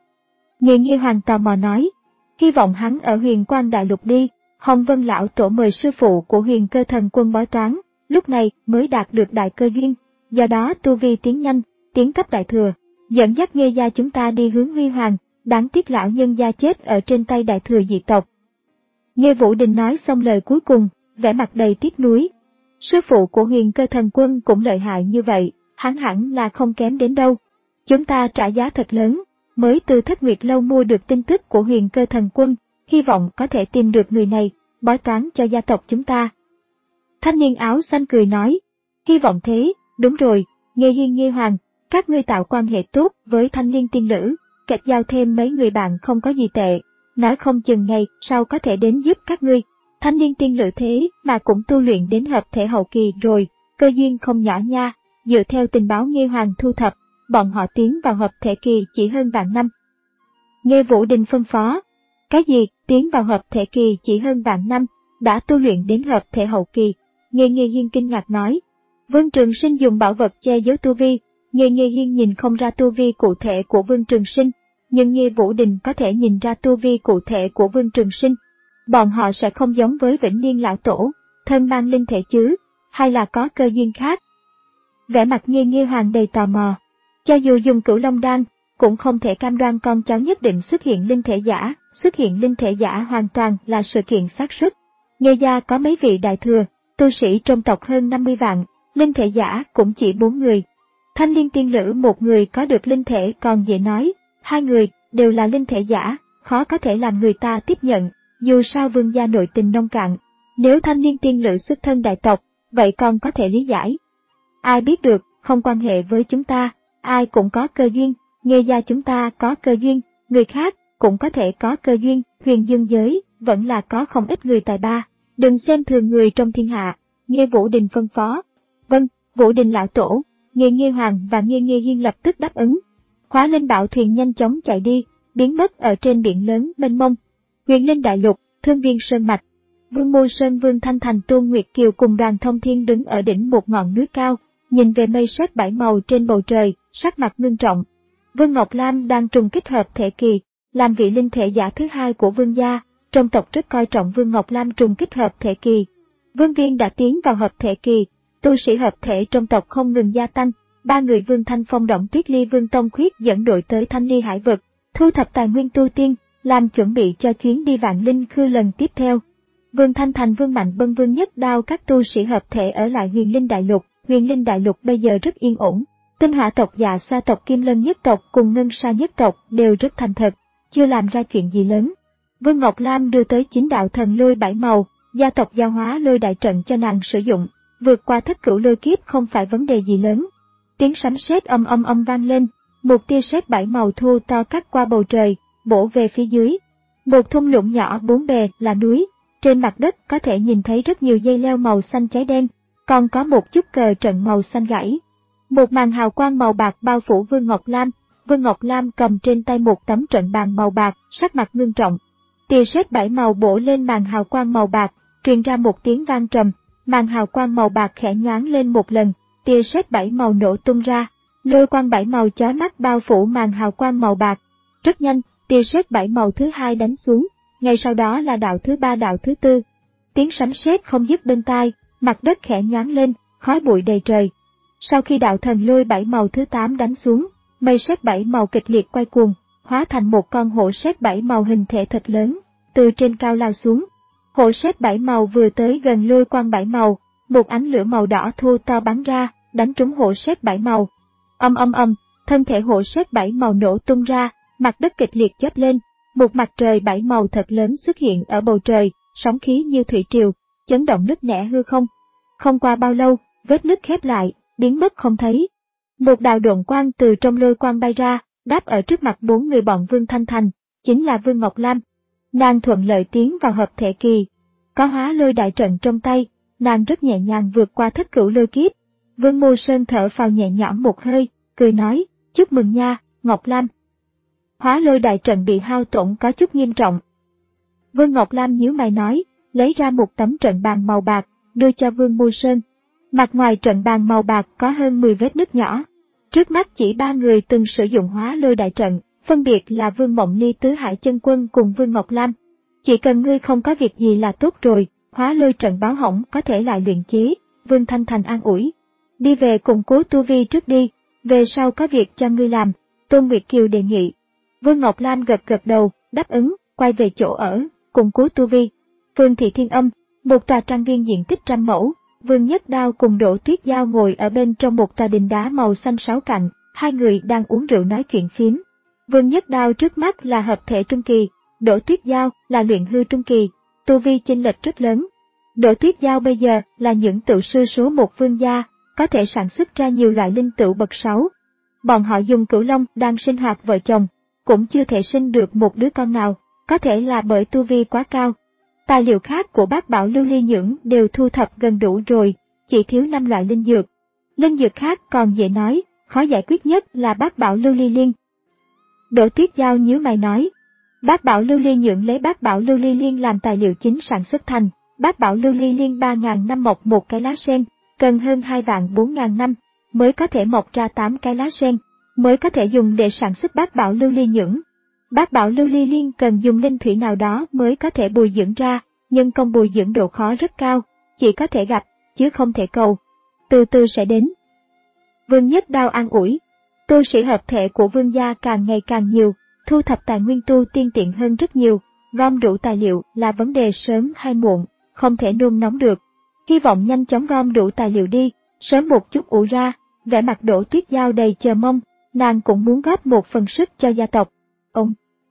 Nghê Nghê Hoàng tò mò nói, hy vọng hắn ở Huyền Quang Đại Lục đi. Hồng Vân lão tổ mời sư phụ của Huyền Cơ Thần Quân bói toán, lúc này mới đạt được đại cơ duyên, do đó tu vi tiến nhanh, tiến cấp đại thừa, dẫn dắt Nghê gia chúng ta đi hướng huy hoàng, đáng tiếc lão nhân gia chết ở trên tay đại thừa dị tộc. Nghe Vũ Đình nói xong lời cuối cùng, vẻ mặt đầy tiếc nuối. Sư phụ của Huyền Cơ Thần Quân cũng lợi hại như vậy, hắn hẳn là không kém đến đâu. Chúng ta trả giá thật lớn, mới từ Thất Nguyệt Lâu mua được tin tức của Huyền Cơ Thần Quân, hy vọng có thể tìm được người này, bói toán cho gia tộc chúng ta. Thanh niên áo xanh cười nói, hy vọng thế, đúng rồi, Nghê Hiên Nghê Hoàng, các ngươi tạo quan hệ tốt với thanh niên tiên nữ, kết giao thêm mấy người bạn không có gì tệ, nói không chừng ngày sau có thể đến giúp các ngươi. Thanh niên tiên nữ thế mà cũng tu luyện đến hợp thể hậu kỳ rồi, cơ duyên không nhỏ nha, dựa theo tình báo Nghê Hoàng thu thập, bọn họ tiến vào hợp thể kỳ chỉ hơn vạn năm. Nghê Vũ Đình phân phó, cái gì, tiến vào hợp thể kỳ chỉ hơn vạn năm, đã tu luyện đến hợp thể hậu kỳ. Nghê Nghê Hiên kinh ngạc nói, Vương Trường Sinh dùng bảo vật che giấu tu vi. Nghê Nghê Hiên nhìn không ra tu vi cụ thể của Vương Trường Sinh, nhưng Nghê Vũ Đình có thể nhìn ra tu vi cụ thể của Vương Trường Sinh. Bọn họ sẽ không giống với Vĩnh Niên lão tổ, thân mang linh thể chứ, hay là có cơ duyên khác? Vẻ mặt Nghê Nghê Hoàng đầy tò mò. Cho dù dùng Cửu Long đan, cũng không thể cam đoan con cháu nhất định xuất hiện linh thể giả, xuất hiện linh thể giả hoàn toàn là sự kiện xác suất. Nghê gia có mấy vị đại thừa, tu sĩ trong tộc hơn năm mươi vạn, linh thể giả cũng chỉ bốn người. Thanh Liên tiên lữ một người có được linh thể còn dễ nói, hai người đều là linh thể giả, khó có thể làm người ta tiếp nhận, dù sao Vương gia nội tình nông cạn. Nếu Thanh Liên tiên lữ xuất thân đại tộc, vậy còn có thể lý giải. Ai biết được, không quan hệ với chúng ta, ai cũng có cơ duyên, Nghê gia chúng ta có cơ duyên, người khác cũng có thể có cơ duyên, huyền dương giới vẫn là có không ít người tài ba, đừng xem thường người trong thiên hạ. Nghê Vũ Đình phân phó. Vâng, Vũ Đình lão tổ. Nghê Nghê Hoàng và Nghê Nghê Hiên lập tức đáp ứng. Khóa lên bảo thuyền nhanh chóng chạy đi, biến mất ở trên biển lớn mênh mông. Huyền Linh đại lục, Thương Viên Sơn mạch. Vương Mô Sơn Vương Thanh Thành Tôn Nguyệt Kiều cùng Đoàn Thông Thiên đứng ở đỉnh một ngọn núi cao, nhìn về mây sét bảy màu trên bầu trời, sắc mặt ngưng trọng. Vương Ngọc Lam đang trùng kích hợp thể kỳ, làm vị linh thể giả thứ hai của Vương gia, trong tộc rất coi trọng Vương Ngọc Lam trùng kích hợp thể kỳ. Vương Viên đã tiến vào hợp thể kỳ, tu sĩ hợp thể trong tộc không ngừng gia tăng. Ba người Vương Thanh Phong Động Tuyết Ly Vương Tông Khuyết dẫn đội tới Thanh Ly Hải vực, thu thập tài nguyên tu tiên, làm chuẩn bị cho chuyến đi Vạn Linh Khư lần tiếp theo. Vương Thanh Thành Vương Mạnh Bân Vương Nhất Đao các tu sĩ hợp thể ở lại Huyền Linh Đại Lục. Huyền Linh Đại Lục bây giờ rất yên ổn. Tinh Hỏa tộc, Dạ Sa tộc, Kim Lân nhất tộc cùng Ngân Sa nhất tộc đều rất thành thật, chưa làm ra chuyện gì lớn. Vương Ngọc Lam đưa tới chính đạo thần lôi bảy màu, gia tộc giao hóa lôi đại trận cho nàng sử dụng, vượt qua thất cửu lôi kiếp không phải vấn đề gì lớn. Tiếng sấm sét âm âm âm vang lên, một tia sét bảy màu thu to cắt qua bầu trời, bổ về phía dưới. Một thung lũng nhỏ bốn bề là núi, trên mặt đất có thể nhìn thấy rất nhiều dây leo màu xanh cháy đen, còn có một chút cờ trận màu xanh gãy. Một màn hào quang màu bạc bao phủ Vương Ngọc Lam, Vương Ngọc Lam cầm trên tay một tấm trận bàn màu bạc, sắc mặt ngưng trọng. Tia sét bảy màu bổ lên màn hào quang màu bạc, truyền ra một tiếng vang trầm, màn hào quang màu bạc khẽ nhoáng lên một lần, tia sét bảy màu nổ tung ra, lôi quang bảy màu chói mắt bao phủ màn hào quang màu bạc. Rất nhanh, tia sét bảy màu thứ hai đánh xuống, ngay sau đó là đạo thứ ba, đạo thứ tư. Tiếng sấm sét không dứt bên tai, mặt đất khẽ nhoáng lên, khói bụi đầy trời. Sau khi đạo thần lôi bảy màu thứ tám đánh xuống, mây sét bảy màu kịch liệt quay cuồng, hóa thành một con hổ sét bảy màu hình thể thật lớn, từ trên cao lao xuống. Hổ sét bảy màu vừa tới gần lôi quang bảy màu, một ánh lửa màu đỏ thô to bắn ra, đánh trúng hổ sét bảy màu. Âm âm âm, thân thể hổ sét bảy màu nổ tung ra, mặt đất kịch liệt chớp lên, một mặt trời bảy màu thật lớn xuất hiện ở bầu trời, sóng khí như thủy triều, chấn động nứt nẻ hư không. Không qua bao lâu, vết nứt khép lại, biến mất không thấy. Một đạo độn quang từ trong lôi quang bay ra, đáp ở trước mặt bốn người bọn Vương Thanh Thành, chính là Vương Ngọc Lam. Nàng thuận lợi tiến vào hợp thể kỳ, có hóa lôi đại trận trong tay, nàng rất nhẹ nhàng vượt qua thất cửu lôi kiếp. Vương Mô Sơn thở phào nhẹ nhõm một hơi, cười nói, chúc mừng nha, Ngọc Lam. Hóa lôi đại trận bị hao tổn có chút nghiêm trọng. Vương Ngọc Lam nhíu mày nói, lấy ra một tấm trận bàn màu bạc, đưa cho Vương Mô Sơn. Mặt ngoài trận bàn màu bạc có hơn mười vết nứt nhỏ. Trước mắt chỉ ba người từng sử dụng hóa lôi đại trận, phân biệt là Vương Mộng Ly, Tứ Hải Chân Quân cùng Vương Ngọc Lam. Chỉ cần ngươi không có việc gì là tốt rồi, hóa lôi trận báo hỏng có thể lại luyện chế. Vương Thanh Thành an ủi. Đi về củng cố tu vi trước đi, về sau có việc cho ngươi làm, Tôn Nguyệt Kiều đề nghị. Vương Ngọc Lam gật gật đầu, đáp ứng, quay về chỗ ở, củng cố tu vi. Phương Thị Thiên Âm, một tòa trang viên diện tích trăm mẫu, Vương Nhất Đao cùng Đỗ Tuyết Giao ngồi ở bên trong một tòa đình đá màu xanh sáu cạnh, hai người đang uống rượu nói chuyện phiếm. Vương Nhất Đao trước mắt là hợp thể trung kỳ, Đỗ Tuyết Giao là luyện hư trung kỳ, tu vi chênh lệch rất lớn. Đỗ Tuyết Giao bây giờ là những tựu sư số một Vương gia, có thể sản xuất ra nhiều loại linh tựu bậc sáu. Bọn họ dùng Cửu Long đang sinh hoạt vợ chồng, cũng chưa thể sinh được một đứa con nào, có thể là bởi tu vi quá cao. Tài liệu khác của bác bảo lưu ly nhưỡng đều thu thập gần đủ rồi, chỉ thiếu năm loại linh dược. Linh dược khác còn dễ nói, khó giải quyết nhất là bát bảo lưu ly liên. Đỗ Tuyết Giao nhíu mày nói, bát bảo lưu ly nhượng lấy bát bảo lưu ly liên làm tài liệu chính sản xuất thành, bát bảo lưu ly liên ba ngàn năm mọc một cái lá sen, cần hơn hai vạn bốn ngàn năm mới có thể mọc ra tám cái lá sen, mới có thể dùng để sản xuất bát bảo lưu ly nhưỡng. Bát bảo lưu ly liên cần dùng linh thủy nào đó mới có thể bồi dưỡng ra, nhưng công bồi dưỡng độ khó rất cao, chỉ có thể gặp, chứ không thể cầu. Từ từ sẽ đến. Vương Nhất Đao an ủi, tu sĩ hợp thể của vương gia càng ngày càng nhiều, thu thập tài nguyên tu tiên tiện hơn rất nhiều, gom đủ tài liệu là vấn đề sớm hay muộn, không thể nôn nóng được. Hy vọng nhanh chóng gom đủ tài liệu đi, sớm một chút ủ ra. Vẻ mặt Đỗ Tuyết Giao đầy chờ mong, nàng cũng muốn góp một phần sức cho gia tộc. Ông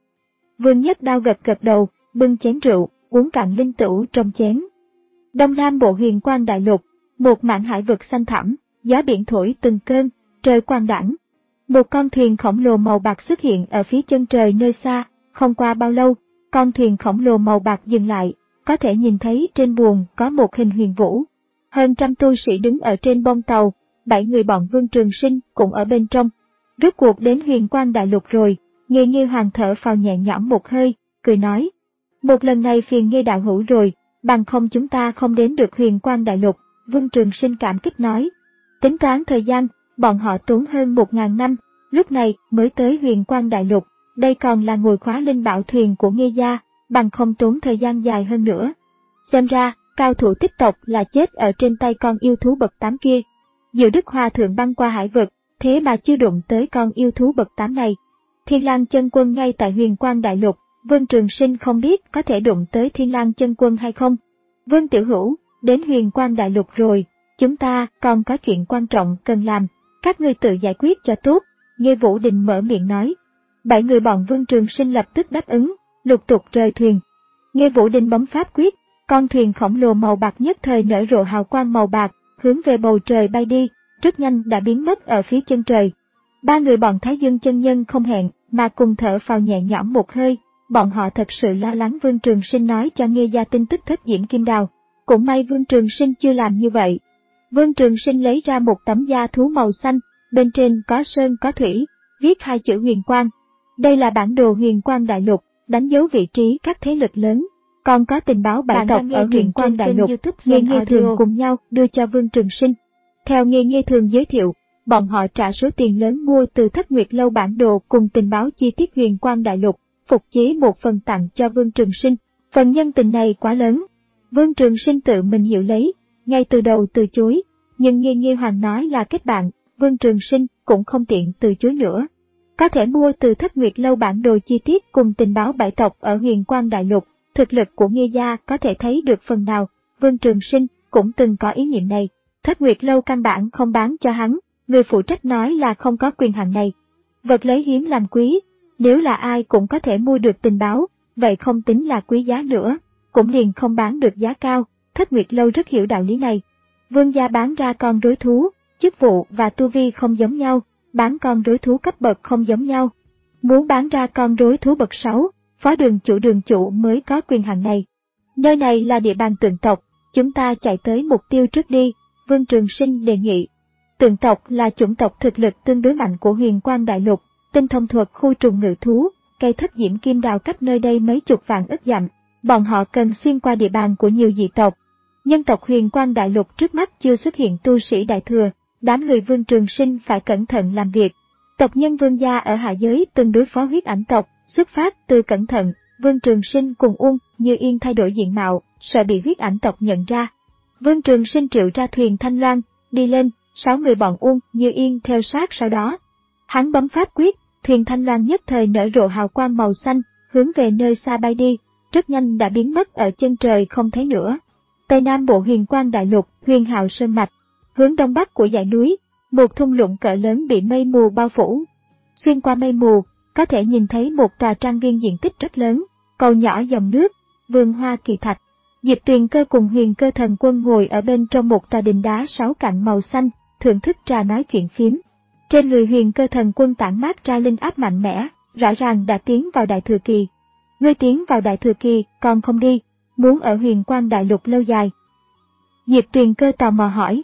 Vương Nhất Đao gật gật đầu, bưng chén rượu, uống cạn linh tửu trong chén. Đông Nam bộ Huyền Quang Đại Lục, một mảng hải vực xanh thẳm, gió biển thổi từng cơn, trời quang đãng. Một con thuyền khổng lồ màu bạc xuất hiện ở phía chân trời nơi xa, không qua bao lâu, con thuyền khổng lồ màu bạc dừng lại, có thể nhìn thấy trên buồng có một hình huyền vũ. Hơn trăm tu sĩ đứng ở trên bông tàu, bảy người bọn Vương Trường Sinh cũng ở bên trong. Rốt cuộc đến Huyền Quang Đại Lục rồi, Nghê Nghê Hoàng thở phào nhẹ nhõm một hơi, cười nói. Một lần này phiền Nghê đạo hữu rồi, bằng không chúng ta không đến được Huyền Quang Đại Lục, Vương Trường Sinh cảm kích nói. Tính toán thời gian, bọn họ tốn hơn một ngàn năm, lúc này mới tới Huyền Quang Đại Lục, đây còn là ngồi khóa linh bảo thuyền của Nghê gia, bằng không tốn thời gian dài hơn nữa. Xem ra, cao thủ tích tộc là chết ở trên tay con yêu thú bậc tám kia. Diệu Đức Hòa thượng băng qua hải vực, thế mà chưa đụng tới con yêu thú bậc tám này. Thiên Lang chân quân ngay tại Huyền Quang Đại Lục, Vương Trường Sinh không biết có thể đụng tới Thiên Lang chân quân hay không. Vương Tiểu Hữu, đến Huyền Quang Đại Lục rồi, chúng ta còn có chuyện quan trọng cần làm, các ngươi tự giải quyết cho tốt, Nghê Vũ Đình mở miệng nói. Bảy người bọn Vương Trường Sinh lập tức đáp ứng, lục tục rời thuyền. Nghê Vũ Đình bấm pháp quyết, con thuyền khổng lồ màu bạc nhất thời nở rộ hào quang màu bạc, hướng về bầu trời bay đi, rất nhanh đã biến mất ở phía chân trời. Ba người bọn Thái Dương chân nhân không hẹn mà cùng thở phào nhẹ nhõm một hơi, bọn họ thật sự lo lắng Vương Trường Sinh nói cho Nghê gia tin tức thất diễm kim đào. Cũng may Vương Trường Sinh chưa làm như vậy. Vương Trường Sinh lấy ra một tấm da thú màu xanh, bên trên có sơn có thủy, viết hai chữ Huyền Quang. Đây là bản đồ Huyền Quang Đại Lục, đánh dấu vị trí các thế lực lớn. Còn có tình báo bảy tộc ở Huyền Quang Đại Lục, Nghê Nghê Thường cùng nhau đưa cho Vương Trường Sinh. Theo Nghê Nghê Thường giới thiệu, bọn họ trả số tiền lớn mua từ Thất Nguyệt Lâu bản đồ cùng tình báo chi tiết Huyền Quang Đại Lục, phục chế một phần tặng cho Vương Trường Sinh. Phần nhân tình này quá lớn. Vương Trường Sinh tự mình hiểu lấy, ngay từ đầu từ chối, nhưng Nghê Nghê Hoàng nói là kết bạn, Vương Trường Sinh cũng không tiện từ chối nữa. Có thể mua từ Thất Nguyệt Lâu bản đồ chi tiết cùng tình báo bảy tộc ở Huyền Quang Đại Lục, thực lực của Nghê gia có thể thấy được phần nào, Vương Trường Sinh cũng từng có ý niệm này. Thất Nguyệt Lâu căn bản không bán cho hắn, người phụ trách nói là không có quyền hạn này. Vật lấy hiếm làm quý, nếu là ai cũng có thể mua được tình báo, vậy không tính là quý giá nữa, cũng liền không bán được giá cao, Thất Nguyệt Lâu rất hiểu đạo lý này. Vương gia bán ra con rối thú, chức vụ và tu vi không giống nhau, bán con rối thú cấp bậc không giống nhau. Muốn bán ra con rối thú bậc sáu, phó đường chủ đường chủ mới có quyền hạn này. Nơi này là địa bàn tượng tộc, chúng ta chạy tới mục tiêu trước đi, Vương Trường Sinh đề nghị. Tượng tộc là chủng tộc thực lực tương đối mạnh của Huyền Quang Đại Lục, tinh thông thuật khu trùng ngự thú, cây thất diễm kim đào cách nơi đây mấy chục vạn ức dặm, bọn họ cần xuyên qua địa bàn của nhiều dị tộc. Nhân tộc Huyền Quang Đại Lục trước mắt chưa xuất hiện tu sĩ đại thừa, đám người Vương Trường Sinh phải cẩn thận làm việc. Tộc nhân Vương gia ở hạ giới từng đối phó huyết ảnh tộc, xuất phát từ cẩn thận, Vương Trường Sinh cùng Uông Như Yên thay đổi diện mạo, sợ bị huyết ảnh tộc nhận ra. Vương Trường Sinh triệu ra thuyền Thanh Loan, đi lên, sáu người bọn Uông Như Yên theo sát sau đó. Hắn bấm pháp quyết, thuyền Thanh Loan nhất thời nở rộ hào quang màu xanh, hướng về nơi xa bay đi, rất nhanh đã biến mất ở chân trời không thấy nữa. Tây Nam bộ Huyền Quang Đại Lục, Huyền Hạo Sơn Mạch, hướng đông bắc của dãy núi, một thung lũng cỡ lớn bị mây mù bao phủ. Xuyên qua mây mù, có thể nhìn thấy một tòa trang viên diện tích rất lớn, cầu nhỏ dòng nước, vườn hoa kỳ thạch. Diệp Tuyền Cơ cùng Huyền Cơ Thần Quân ngồi ở bên trong một tòa đình đá sáu cạnh màu xanh, thưởng thức trà nói chuyện phiếm. Trên người Huyền Cơ Thần Quân tản mát ra linh áp mạnh mẽ, rõ ràng đã tiến vào đại thừa kỳ. Ngươi tiến vào đại thừa kỳ, còn không đi, muốn ở Huyền Quang Đại Lục lâu dài. Diệp Tuyền Cơ tò mò hỏi,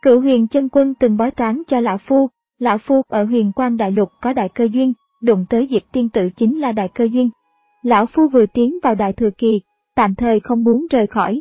Cửu Huyền Chân Quân từng bói toán cho lão phu, lão phu ở Huyền Quang Đại Lục có đại cơ duyên, đụng tới Diệp tiên tử chính là đại cơ duyên. Lão phu vừa tiến vào đại thừa kỳ, tạm thời không muốn rời khỏi.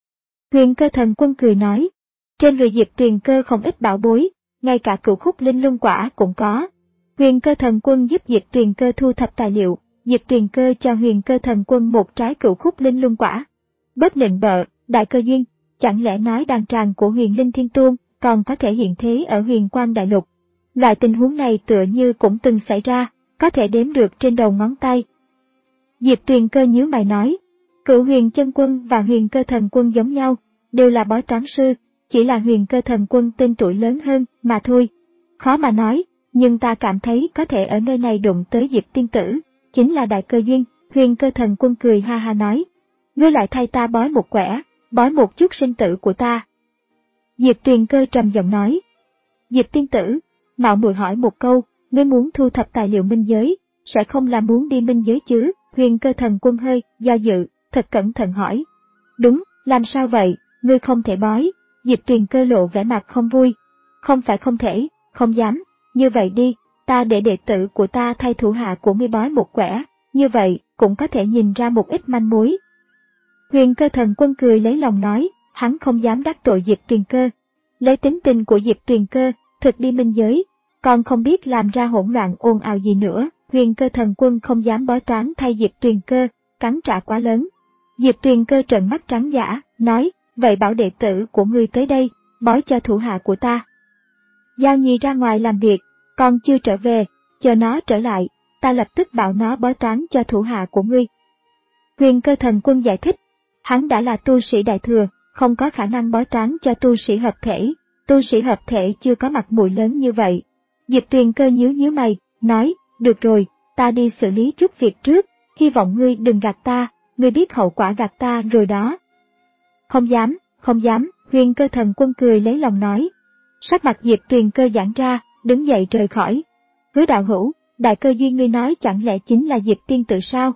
Huyền Cơ Thần Quân cười nói, trên người Diệp Tuyền Cơ không ít bảo bối, ngay cả cửu khúc linh lung quả cũng có. Huyền Cơ Thần Quân giúp Diệp Tuyền Cơ thu thập tài liệu, Diệp Tuyền Cơ cho Huyền Cơ Thần Quân một trái cửu khúc linh lung quả. Bớt nịnh bợ, đại cơ duyên, chẳng lẽ nói đàn tràng của Huyền Linh Thiên Tôn còn có thể hiện thế ở Huyền Quang Đại Lục. Loại tình huống này tựa như cũng từng xảy ra, có thể đếm được trên đầu ngón tay. Diệp Tuyền Cơ nhíu mày nói, Cửu Huyền Chân Quân và Huyền Cơ Thần Quân giống nhau, đều là bói toán sư, chỉ là Huyền Cơ Thần Quân tên tuổi lớn hơn mà thôi. Khó mà nói, nhưng ta cảm thấy có thể ở nơi này đụng tới Diệp tiên tử, chính là đại cơ duyên. Huyền Cơ Thần Quân cười ha ha nói, ngươi lại thay ta bói một quẻ, bói một chút sinh tử của ta. Diệp Tuyền Cơ trầm giọng nói, Diệp tiên tử, mạo muội hỏi một câu, ngươi muốn thu thập tài liệu minh giới, sẽ không là muốn đi minh giới chứ? Huyền Cơ Thần Quân hơi do dự, thật cẩn thận hỏi. Đúng, làm sao vậy, ngươi không thể bói. Diệp Tuyền Cơ lộ vẻ mặt không vui. Không phải không thể, không dám, như vậy đi, ta để đệ tử của ta thay thủ hạ của ngươi bói một quẻ, như vậy cũng có thể nhìn ra một ít manh mối. Huyền Cơ Thần Quân cười lấy lòng nói, hắn không dám đắc tội Diệp Tuyền Cơ. Lấy tính tình của Diệp Tuyền Cơ, thực đi minh giới, còn không biết làm ra hỗn loạn ồn ào gì nữa. Huyền Cơ Thần Quân không dám bói toán thay Diệp Tuyền Cơ, cắn trả quá lớn. Diệp Tuyền Cơ trợn mắt trắng dã, nói, vậy bảo đệ tử của ngươi tới đây, bói cho thủ hạ của ta. Giao Nhi ra ngoài làm việc, còn chưa trở về, chờ nó trở lại, ta lập tức bảo nó bói toán cho thủ hạ của ngươi. Huyền Cơ Thần Quân giải thích, hắn đã là tu sĩ đại thừa, không có khả năng bói toán cho tu sĩ hợp thể, tu sĩ hợp thể chưa có mặt mũi lớn như vậy. Diệp Tuyền Cơ nhíu nhíu mày, nói, được rồi, ta đi xử lý chút việc trước, hy vọng ngươi đừng gạt ta, ngươi biết hậu quả gạt ta rồi đó. Không dám, không dám, Huyền Cơ Thần Quân cười lấy lòng nói. Sắc mặt Diệp Tuyền Cơ giãn ra, đứng dậy rời khỏi. Hứa đạo hữu, đại cơ duyên ngươi nói chẳng lẽ chính là Diệp tiên tử sao?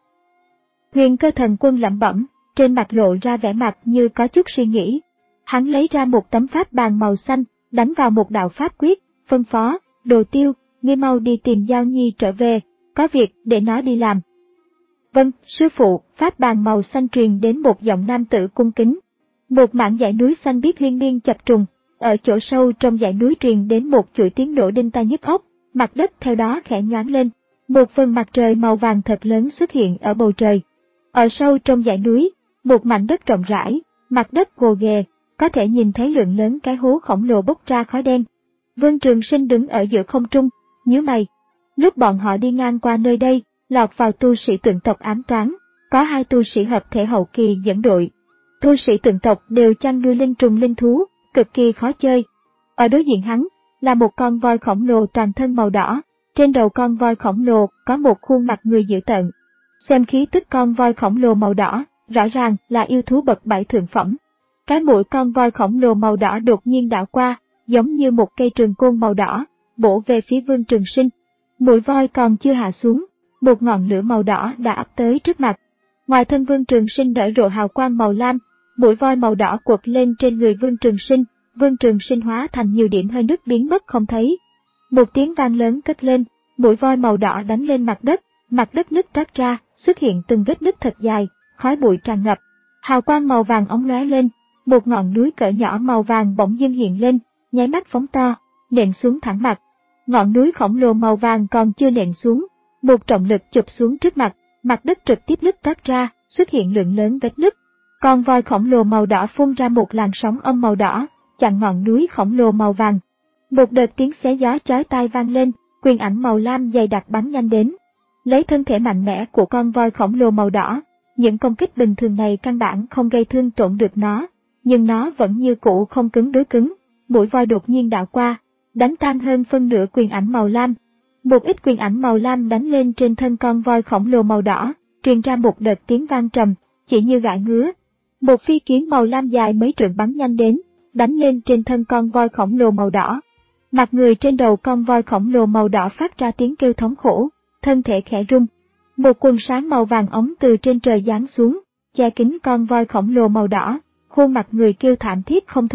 Huyền Cơ Thần Quân lẩm bẩm, trên mặt lộ ra vẻ mặt như có chút suy nghĩ. Hắn lấy ra một tấm pháp bàn màu xanh, đánh vào một đạo pháp quyết, phân phó, Đồ Tiêu, ngươi mau đi tìm Giao Nhi trở về, có việc để nó đi làm. Vâng, sư phụ, pháp bàn màu xanh truyền đến một giọng nam tử cung kính. Một mảng dãy núi xanh biếc liên miên chập trùng, ở chỗ sâu trong dãy núi truyền đến một chuỗi tiếng nổ đinh tai nhức óc, mặt đất theo đó khẽ nhoáng lên, một phần mặt trời màu vàng thật lớn xuất hiện ở bầu trời. Ở sâu trong dãy núi, một mảnh đất rộng rãi, mặt đất gồ ghề, có thể nhìn thấy lượng lớn cái hố khổng lồ bốc ra khói đen. Vương Trường Sinh đứng ở giữa không trung, nhíu mày. Lúc bọn họ đi ngang qua nơi đây, lọt vào tu sĩ tượng tộc ám toán, có hai tu sĩ hợp thể hậu kỳ dẫn đội. Tu sĩ tượng tộc đều chăn nuôi linh trùng linh thú, cực kỳ khó chơi. Ở đối diện hắn, là một con voi khổng lồ toàn thân màu đỏ, trên đầu con voi khổng lồ có một khuôn mặt người dữ tợn. Xem khí tức con voi khổng lồ màu đỏ, rõ ràng là yêu thú bậc bảy thượng phẩm. Cái mũi con voi khổng lồ màu đỏ đột nhiên đảo qua, giống như một cây trường côn màu đỏ, bổ về phía Vương Trường Sinh. Mũi voi còn chưa hạ xuống, một ngọn lửa màu đỏ đã ập tới trước mặt. Ngoài thân Vương Trường Sinh nở rộ hào quang màu lam, mũi voi màu đỏ quật lên trên người Vương Trường Sinh, Vương Trường Sinh hóa thành nhiều điểm hơi nước biến mất không thấy. Một tiếng vang lớn cất lên, mũi voi màu đỏ đánh lên mặt đất, mặt đất nứt toát ra, xuất hiện từng vết nứt thật dài, khói bụi tràn ngập. Hào quang màu vàng óng lóe lên, một ngọn núi cỡ nhỏ màu vàng bỗng dưng hiện lên, nháy mắt phóng to, nện xuống thẳng mặt. Ngọn núi khổng lồ màu vàng còn chưa nện xuống, một trọng lực chụp xuống trước mặt, mặt đất trực tiếp nứt toát ra, xuất hiện lượng lớn vết nứt. Con voi khổng lồ màu đỏ phun ra một làn sóng âm màu đỏ, chặn ngọn núi khổng lồ màu vàng. Một đợt tiếng xé gió chói tai vang lên, quyền ảnh màu lam dày đặc bắn nhanh đến. Lấy thân thể mạnh mẽ của con voi khổng lồ màu đỏ, những công kích bình thường này căn bản không gây thương tổn được nó, nhưng nó vẫn như cũ không cứng đối cứng. Mũi voi đột nhiên đảo qua, đánh tan hơn phân nửa quyền ảnh màu lam. Một ít quyền ảnh màu lam đánh lên trên thân con voi khổng lồ màu đỏ, truyền ra một đợt tiếng vang trầm, chỉ như gãi ngứa. Một phi kiếm màu lam dài mấy trượng bắn nhanh đến, đánh lên trên thân con voi khổng lồ màu đỏ. Mặt người trên đầu con voi khổng lồ màu đỏ phát ra tiếng kêu thống khổ, thân thể khẽ rung. Một quần sáng màu vàng ống từ trên trời giáng xuống, che kín con voi khổng lồ màu đỏ, khuôn mặt người kêu thảm thiết không thôi.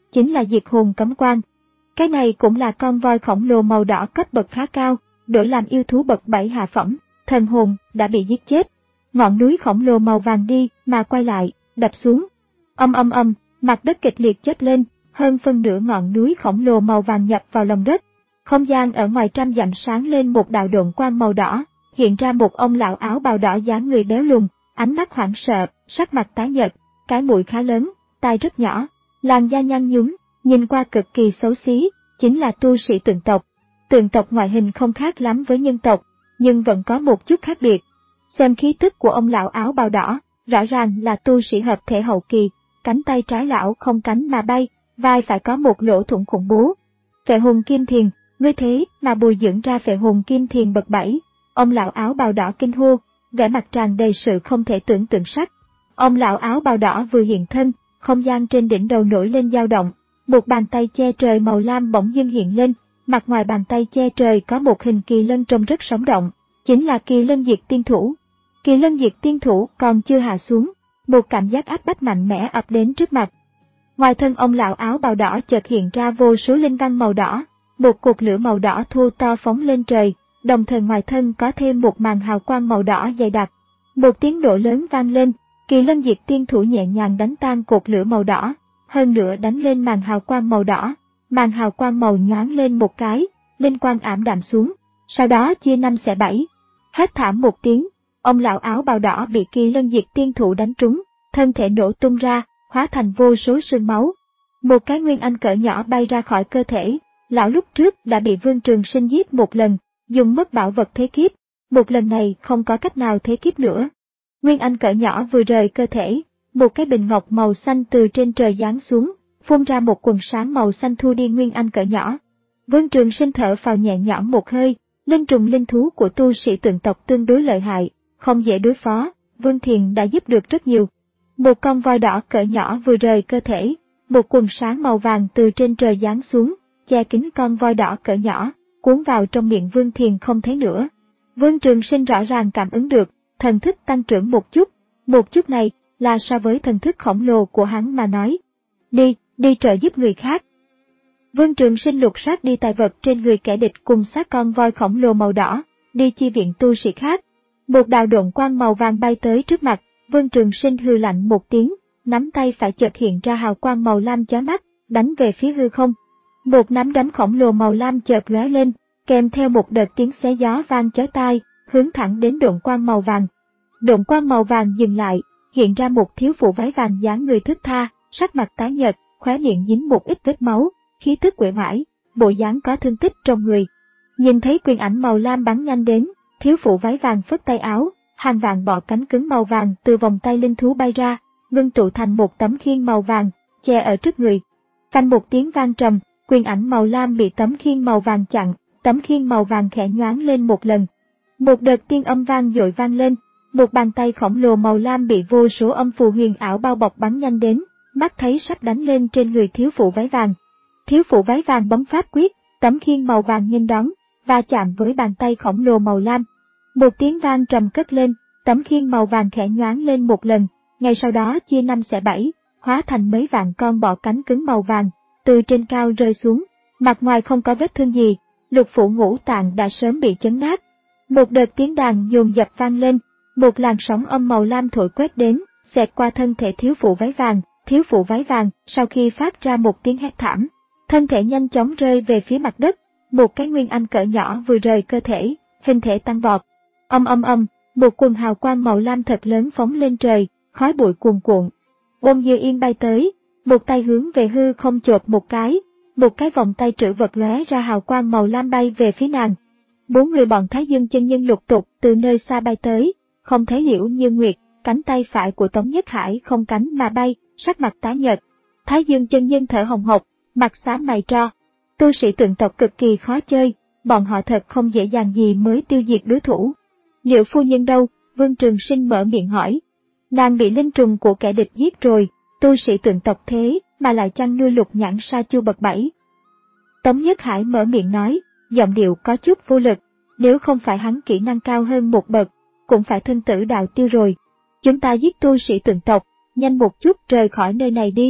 chính là diệt hồn cấm quan. Cái này cũng là con voi khổng lồ màu đỏ cấp bậc khá cao, đổi làm yêu thú bậc bảy hạ phẩm, thần hồn, đã bị giết chết. Ngọn núi khổng lồ màu vàng đi mà quay lại, đập xuống. Âm âm âm, mặt đất kịch liệt chớp lên, hơn phân nửa ngọn núi khổng lồ màu vàng nhập vào lòng đất. Không gian ở ngoài trăm dặm sáng lên một đạo độn quang màu đỏ, hiện ra một ông lão áo bào đỏ dáng người béo lùn, ánh mắt hoảng sợ, sắc mặt tái nhợt, cái mũi khá lớn, tai rất nhỏ, làn da nhăn nhúm, nhìn qua cực kỳ xấu xí, chính là tu sĩ tượng tộc. Tượng tộc ngoại hình không khác lắm với nhân tộc, nhưng vẫn có một chút khác biệt. Xem khí tức của ông lão áo bào đỏ, rõ ràng là tu sĩ hợp thể hậu kỳ, cánh tay trái lão không cánh mà bay, vai phải có một lỗ thủng khủng bố. Phệ hồn kim thiền, ngươi thế mà bồi dưỡng ra phệ hồn kim thiền bậc bảy. Ông lão áo bào đỏ kinh hô, vẻ mặt tràn đầy sự không thể tưởng tượng sắc. Ông lão áo bào đỏ vừa hiện thân, không gian trên đỉnh đầu nổi lên dao động, một bàn tay che trời màu lam bỗng dưng hiện lên, mặt ngoài bàn tay che trời có một hình kỳ lân trông rất sống động, chính là kỳ lân diệt tiên thủ. Kỳ lân diệt tiên thủ còn chưa hạ xuống, một cảm giác áp bách mạnh mẽ ập đến trước mặt. Ngoài thân ông lão áo bào đỏ chợt hiện ra vô số linh văn màu đỏ, một cột lửa màu đỏ thô to phóng lên trời, đồng thời ngoài thân có thêm một màn hào quang màu đỏ dày đặc. Một tiếng nổ lớn vang lên, kỳ lân diệt tiên thủ nhẹ nhàng đánh tan cột lửa màu đỏ, hơn nữa đánh lên màn hào quang màu đỏ, màn hào quang màu nhoáng lên một cái, linh quang ảm đạm xuống, sau đó chia năm xẻ bảy. Hét thảm một tiếng, ông lão áo bào đỏ bị kỳ lân diệt tiên thủ đánh trúng, thân thể nổ tung ra, hóa thành vô số sương máu. Một cái nguyên anh cỡ nhỏ bay ra khỏi cơ thể, lão lúc trước đã bị Vương Trường Sinh giết một lần, dùng mất bảo vật thế kiếp, một lần này không có cách nào thế kiếp nữa. Nguyên anh cỡ nhỏ vừa rời cơ thể, một cái bình ngọc màu xanh từ trên trời giáng xuống, phun ra một quần sáng màu xanh thu đi nguyên anh cỡ nhỏ. Vương Trường Sinh thở phào nhẹ nhõm một hơi, linh trùng linh thú của tu sĩ tượng tộc tương đối lợi hại, không dễ đối phó, Vương Thiền đã giúp được rất nhiều. Một con voi đỏ cỡ nhỏ vừa rời cơ thể, một quần sáng màu vàng từ trên trời giáng xuống, che kín con voi đỏ cỡ nhỏ, cuốn vào trong miệng Vương Thiền không thấy nữa. Vương Trường Sinh rõ ràng cảm ứng được, thần thức tăng trưởng một chút, một chút này là so với thần thức khổng lồ của hắn mà nói. Đi, đi trợ giúp người khác. Vương Trường Sinh lục soát đi tài vật trên người kẻ địch cùng sát con voi khổng lồ màu đỏ, đi chi viện tu sĩ khác. Một đạo độn quang màu vàng bay tới trước mặt, Vương Trường Sinh hừ lạnh một tiếng, nắm tay phải chợt hiện ra hào quang màu lam chói mắt, đánh về phía hư không. Một nắm đấm khổng lồ màu lam chợt lóe lên, kèm theo một đợt tiếng xé gió vang chói tai, hướng thẳng đến độn quang màu vàng. Độn quang màu vàng dừng lại, hiện ra một thiếu phụ váy vàng dáng người thướt tha, sắc mặt tái nhợt, khóe miệng dính một ít vết máu, khí tức uể oải, bộ dáng có thương tích trong người. Nhìn thấy quyền ảnh màu lam bắn nhanh đến, thiếu phụ váy vàng phất tay áo, hàng vạn bọ cánh cứng màu vàng từ vòng tay linh thú bay ra, ngưng tụ thành một tấm khiên màu vàng, che ở trước người. Phanh một tiếng vang trầm, quyền ảnh màu lam bị tấm khiên màu vàng chặn, tấm khiên màu vàng khẽ nhoáng lên một lần. Một đợt tiên âm vang dội vang lên, một bàn tay khổng lồ màu lam bị vô số âm phù huyền ảo bao bọc bắn nhanh đến, mắt thấy sắp đánh lên trên người thiếu phụ váy vàng. Thiếu phụ váy vàng bấm pháp quyết, tấm khiên màu vàng nghênh đón, và chạm với bàn tay khổng lồ màu lam. Một tiếng vang trầm cất lên, tấm khiên màu vàng khẽ nhoáng lên một lần, ngay sau đó chia năm xẻ bảy, hóa thành mấy vạn con bọ cánh cứng màu vàng, từ trên cao rơi xuống. Mặt ngoài không có vết thương gì, lục phủ ngũ tạng đã sớm bị chấn nát. Một đợt tiếng đàn dồn dập vang lên, một làn sóng âm màu lam thổi quét đến, xẹt qua thân thể thiếu phụ váy vàng. Thiếu phụ váy vàng sau khi phát ra một tiếng hét thảm, thân thể nhanh chóng rơi về phía mặt đất. Một cái nguyên anh cỡ nhỏ vừa rời cơ thể, hình thể tăng vọt. Âm âm âm, một quần hào quang màu lam thật lớn phóng lên trời, khói bụi cuồn cuộn. Bông Dư Yên bay tới, một tay hướng về hư không chộp một cái, một cái vòng tay trữ vật lóe ra hào quang màu lam bay về phía nàng. Bốn người bọn Thái Dương chân nhân lục tục từ nơi xa bay tới, không thấy Liễu Như Nguyệt, cánh tay phải của Tống Nhất Hải không cánh mà bay, sắc mặt tái nhợt. Thái Dương chân nhân thở hồng hộc, mặt xám mày tro. Tu sĩ tượng tộc cực kỳ khó chơi, bọn họ thật không dễ dàng gì mới tiêu diệt đối thủ. Liễu phu nhân đâu? Vương Trường Sinh mở miệng hỏi. Nàng bị linh trùng của kẻ địch giết rồi, tu sĩ tượng tộc thế mà lại chăn nuôi lục nhãn sa chu bậc bảy. Tống Nhất Hải mở miệng nói, giọng điệu có chút vô lực, nếu không phải hắn kỹ năng cao hơn một bậc, cũng phải thân tử đạo tiêu rồi. Chúng ta giết tu sĩ tượng tộc, nhanh một chút rời khỏi nơi này đi.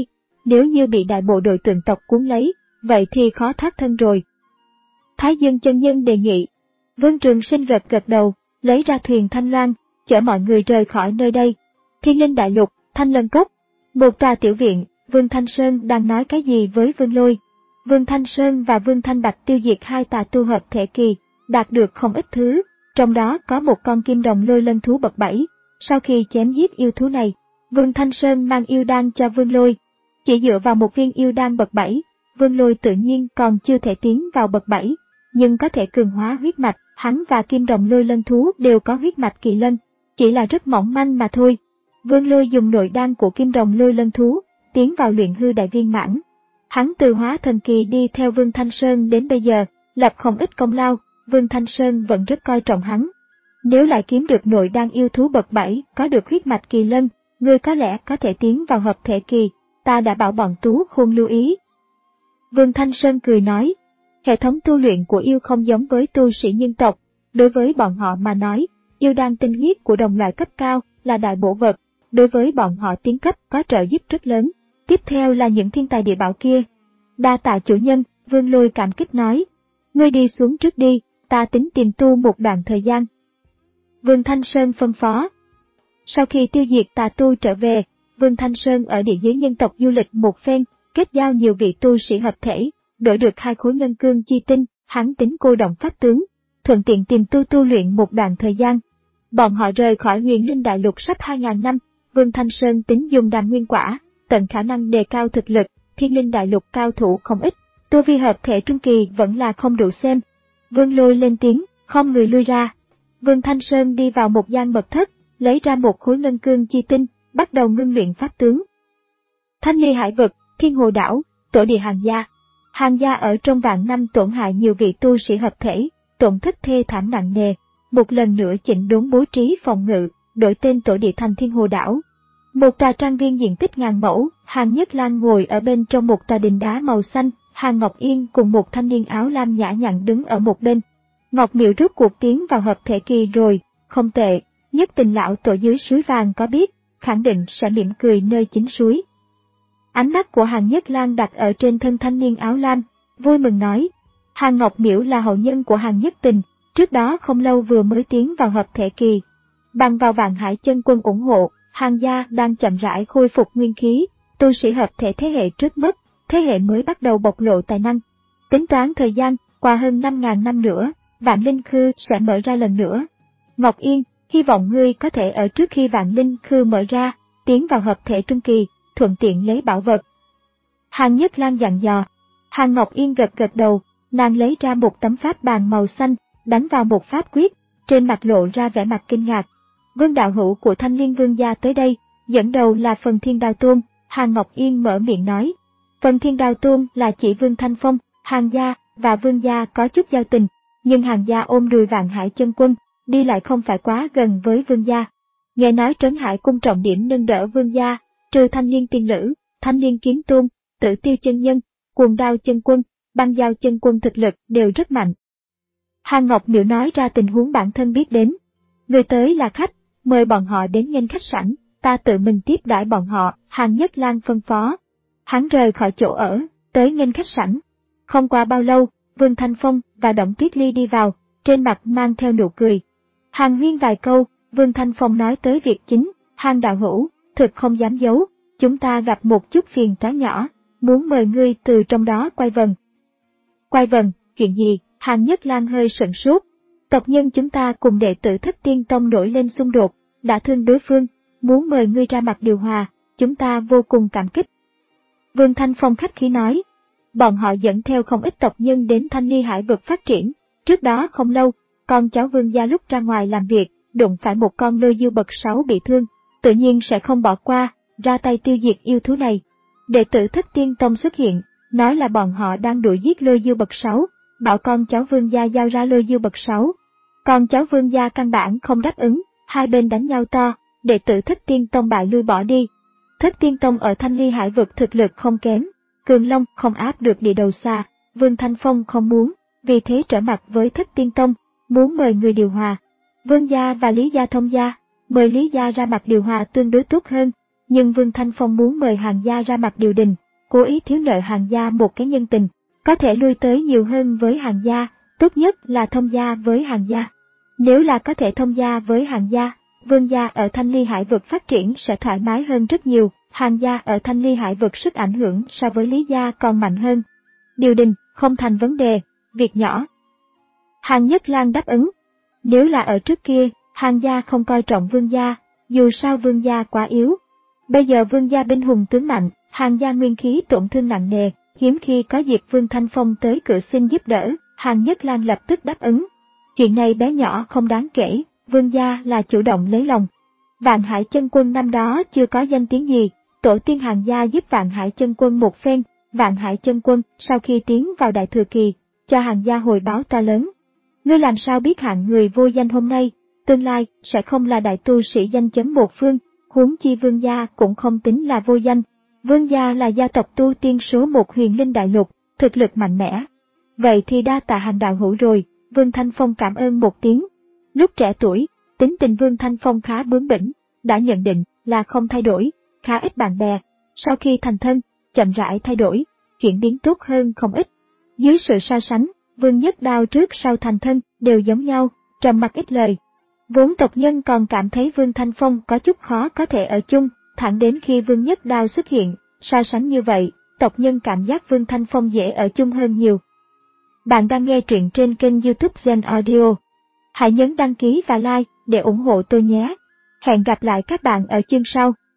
nếu như bị đại bộ đội tượng tộc cuốn lấy, vậy thì khó thoát thân rồi. Thái Dương chân nhân đề nghị. Vương Trường Sinh gật gật đầu, lấy ra thuyền Thanh Loan, chở mọi người rời khỏi nơi đây. Thiên Linh Đại Lục, Thanh Lân Cốc. Một tòa tiểu viện, Vương Thanh Sơn đang nói cái gì với Vương Lôi. Vương Thanh Sơn và Vương Thanh Bạch tiêu diệt hai tà tu hợp thể kỳ, đạt được không ít thứ, trong đó có một con kim đồng lôi lân thú bậc bảy. Sau khi chém giết yêu thú này, Vương Thanh Sơn mang yêu đan cho Vương Lôi. Chỉ dựa vào một viên yêu đan bậc bảy, Vương Lôi tự nhiên còn chưa thể tiến vào bậc bảy, nhưng có thể cường hóa huyết mạch, hắn và kim đồng lôi lân thú đều có huyết mạch kỳ lân, chỉ là rất mỏng manh mà thôi. Vương Lôi dùng nội đan của kim đồng lôi lân thú, tiến vào luyện hư đại viên mãn. Hắn từ hóa thần kỳ đi theo Vương Thanh Sơn đến bây giờ, lập không ít công lao, Vương Thanh Sơn vẫn rất coi trọng hắn. Nếu lại kiếm được nội đan yêu thú bậc bảy, có được huyết mạch kỳ lân, ngươi có lẽ có thể tiến vào hợp thể kỳ, ta đã bảo bọn Tú Khôn lưu ý. Vương Thanh Sơn cười nói, hệ thống tu luyện của yêu không giống với tu sĩ nhân tộc, đối với bọn họ mà nói, yêu đan tinh huyết của đồng loại cấp cao là đại bổ vật, đối với bọn họ tiến cấp có trợ giúp rất lớn. Tiếp theo là những thiên tài địa bảo kia. Đa tạ chủ nhân, Vương Lôi cảm kích nói, ngươi đi xuống trước đi, ta tính tìm tu một đoạn thời gian. Vương Thanh Sơn phân phó. Sau khi tiêu diệt tà tu trở về, Vương Thanh Sơn ở địa giới nhân tộc du lịch một phen, kết giao nhiều vị tu sĩ hợp thể, đổi được hai khối ngân cương chi tinh, hắn tính cô động pháp tướng, thuận tiện tìm tu tu luyện một đoạn thời gian. Bọn họ rời khỏi Huyền Linh Đại Lục sắp hai ngàn năm, Vương Thanh Sơn tính dùng đàm nguyên quả, tận khả năng đề cao thực lực, Thiên Linh Đại Lục cao thủ không ít, tu vi hợp thể trung kỳ vẫn là không đủ xem. Vương Lôi lên tiếng, không người lui ra. Vương Thanh Sơn đi vào một gian mật thất, lấy ra một khối ngân cương chi tinh, bắt đầu ngưng luyện pháp tướng. Thanh Ly Hải Vực, Thiên Hồ Đảo, tổ địa Hàng Gia. Hàng Gia ở trong vạn năm tổn hại nhiều vị tu sĩ hợp thể, tổn thất thê thảm nặng nề, một lần nữa chỉnh đốn bố trí phòng ngự, đổi tên tổ địa thành Thiên Hồ Đảo. Một tòa trang viên diện tích ngàn mẫu, Hàng Nhất Lan ngồi ở bên trong một tòa đình đá màu xanh, Hàng Ngọc Yên cùng một thanh niên áo lam nhã nhặn đứng ở một bên. Ngọc Miệu rút cuộc tiến vào hợp thể kỳ rồi, không tệ, nhất tình lão tổ dưới suối vàng có biết, khẳng định sẽ mỉm cười nơi chính suối. Ánh mắt của Hàng Nhất Lan đặt ở trên thân thanh niên áo lam, vui mừng nói, Hàng Ngọc Miệu là hậu nhân của Hàng Nhất Tình, trước đó không lâu vừa mới tiến vào hợp thể kỳ. Bằng vào Vạn Hải chân quân ủng hộ, Hàng gia đang chậm rãi khôi phục nguyên khí, tu sĩ hợp thể thế hệ trước mất, thế hệ mới bắt đầu bộc lộ tài năng. Tính toán thời gian, qua hơn năm ngàn năm nữa, Vạn Linh Khư sẽ mở ra lần nữa. Ngọc Yên, hy vọng ngươi có thể ở trước khi Vạn Linh Khư mở ra, tiến vào hợp thể trung kỳ, thuận tiện lấy bảo vật. Hàng Nhất Lan dặn dò. Hàng Ngọc Yên gật gật đầu, nàng lấy ra một tấm pháp bàn màu xanh, đánh vào một pháp quyết, trên mặt lộ ra vẻ mặt kinh ngạc. Vương đạo hữu của Thanh Liên Vương gia tới đây, dẫn đầu là Phần Thiên Đao Tôn, Hàng Ngọc Yên mở miệng nói. Phần Thiên Đao Tôn là chỉ Vương Thanh Phong, Hàng gia và Vương gia có chút giao tình, nhưng Hàng gia ôm đùi Vạn Hải chân quân, đi lại không phải quá gần với Vương gia. Nghe nói Trấn Hải cung trọng điểm nâng đỡ Vương gia, trừ Thanh Liên Tiên Lữ, Thanh Liên Kiếm Tôn, Tử Tiêu chân nhân, Cuồng Đao chân quân, Băng Giao chân quân thực lực đều rất mạnh. Hàng Ngọc Miệu nói ra tình huống bản thân biết đến. Người tới là khách, mời bọn họ đến nghênh khách sảnh, ta tự mình tiếp đãi bọn họ, Hàng Nhất Lan phân phó. Hắn rời khỏi chỗ ở, tới nghênh khách sảnh. Không qua bao lâu, Vương Thanh Phong và Động Tuyết Ly đi vào, trên mặt mang theo nụ cười. Hàng huyên vài câu, Vương Thanh Phong nói tới việc chính, Hàng đạo hữu, thực không dám giấu, chúng ta gặp một chút phiền toái nhỏ, muốn mời ngươi từ trong đó quay vần. Quay vần, chuyện gì? Hàng Nhất Lan hơi sửng sốt. Tộc nhân chúng ta cùng đệ tử Thất Tiên Tông nổi lên xung đột, đã thương đối phương, muốn mời ngươi ra mặt điều hòa, chúng ta vô cùng cảm kích. Vương Thanh Phong khách khí nói, bọn họ dẫn theo không ít tộc nhân đến Thanh Ly Hải vực phát triển, trước đó không lâu, con cháu Vương gia lúc ra ngoài làm việc, đụng phải một con lôi dư bậc sáu bị thương, tự nhiên sẽ không bỏ qua, ra tay tiêu diệt yêu thú này. Đệ tử Thất Tiên Tông xuất hiện, nói là bọn họ đang đuổi giết lôi dư bậc sáu, bảo con cháu Vương gia giao ra lôi dư bậc sáu. Con cháu Vương gia căn bản không đáp ứng, hai bên đánh nhau to, đệ tử Thất Tiên Tông bại lui bỏ đi. Thất Tiên Tông ở Thanh Ly Hải vực thực lực không kém, Cường Long không áp được địa đầu xa, Vương Thanh Phong không muốn, vì thế trở mặt với Thất Tiên Tông, muốn mời người điều hòa. Vương gia và Lý gia thông gia, mời Lý gia ra mặt điều hòa tương đối tốt hơn, nhưng Vương Thanh Phong muốn mời Hàng gia ra mặt điều đình, cố ý thiếu nợ hàng gia một cái nhân tình, có thể lui tới nhiều hơn với hàng gia, tốt nhất là thông gia với hàng gia. Nếu là có thể thông gia với hàng gia, Vương gia ở Thanh Ly Hải vực phát triển sẽ thoải mái hơn rất nhiều, hàng gia ở Thanh Ly Hải vực sức ảnh hưởng so với Lý gia còn mạnh hơn. Điều đình, không thành vấn đề, việc nhỏ. Hàng Nhất Lang đáp ứng. Nếu là ở trước kia, hàng gia không coi trọng Vương gia, dù sao Vương gia quá yếu. Bây giờ Vương gia binh hùng tướng mạnh, hàng gia nguyên khí tổn thương nặng nề, hiếm khi có dịp Vương Thanh Phong tới cửa xin giúp đỡ, Hàng Nhất Lang lập tức đáp ứng. Chuyện này bé nhỏ không đáng kể, Vương gia là chủ động lấy lòng. Vạn Hải Chân Quân năm đó chưa có danh tiếng gì, tổ tiên Hàng gia giúp Vạn Hải Chân Quân một phen, Vạn Hải Chân Quân sau khi tiến vào đại thừa kỳ, cho Hàng gia hồi báo to lớn. Ngươi làm sao biết hạng người vô danh hôm nay, tương lai sẽ không là đại tu sĩ danh chấn một phương, huống chi Vương gia cũng không tính là vô danh. Vương gia là gia tộc tu tiên số một huyền linh đại lục, thực lực mạnh mẽ. Vậy thì đa tạ Hàng đạo hữu rồi, Vương Thanh Phong cảm ơn một tiếng. Lúc trẻ tuổi, tính tình Vương Thanh Phong khá bướng bỉnh, đã nhận định là không thay đổi, khá ít bạn bè. Sau khi thành thân, chậm rãi thay đổi, chuyển biến tốt hơn không ít. Dưới sự so sánh, Vương Nhất Đao trước sau thành thân đều giống nhau, trầm mặc ít lời. Vốn tộc nhân còn cảm thấy Vương Thanh Phong có chút khó có thể ở chung, thẳng đến khi Vương Nhất Đao xuất hiện, so sánh như vậy, tộc nhân cảm giác Vương Thanh Phong dễ ở chung hơn nhiều. Bạn đang nghe truyện trên kênh YouTube Zen Audio. Hãy nhấn đăng ký và like để ủng hộ tôi nhé. Hẹn gặp lại các bạn ở chương sau.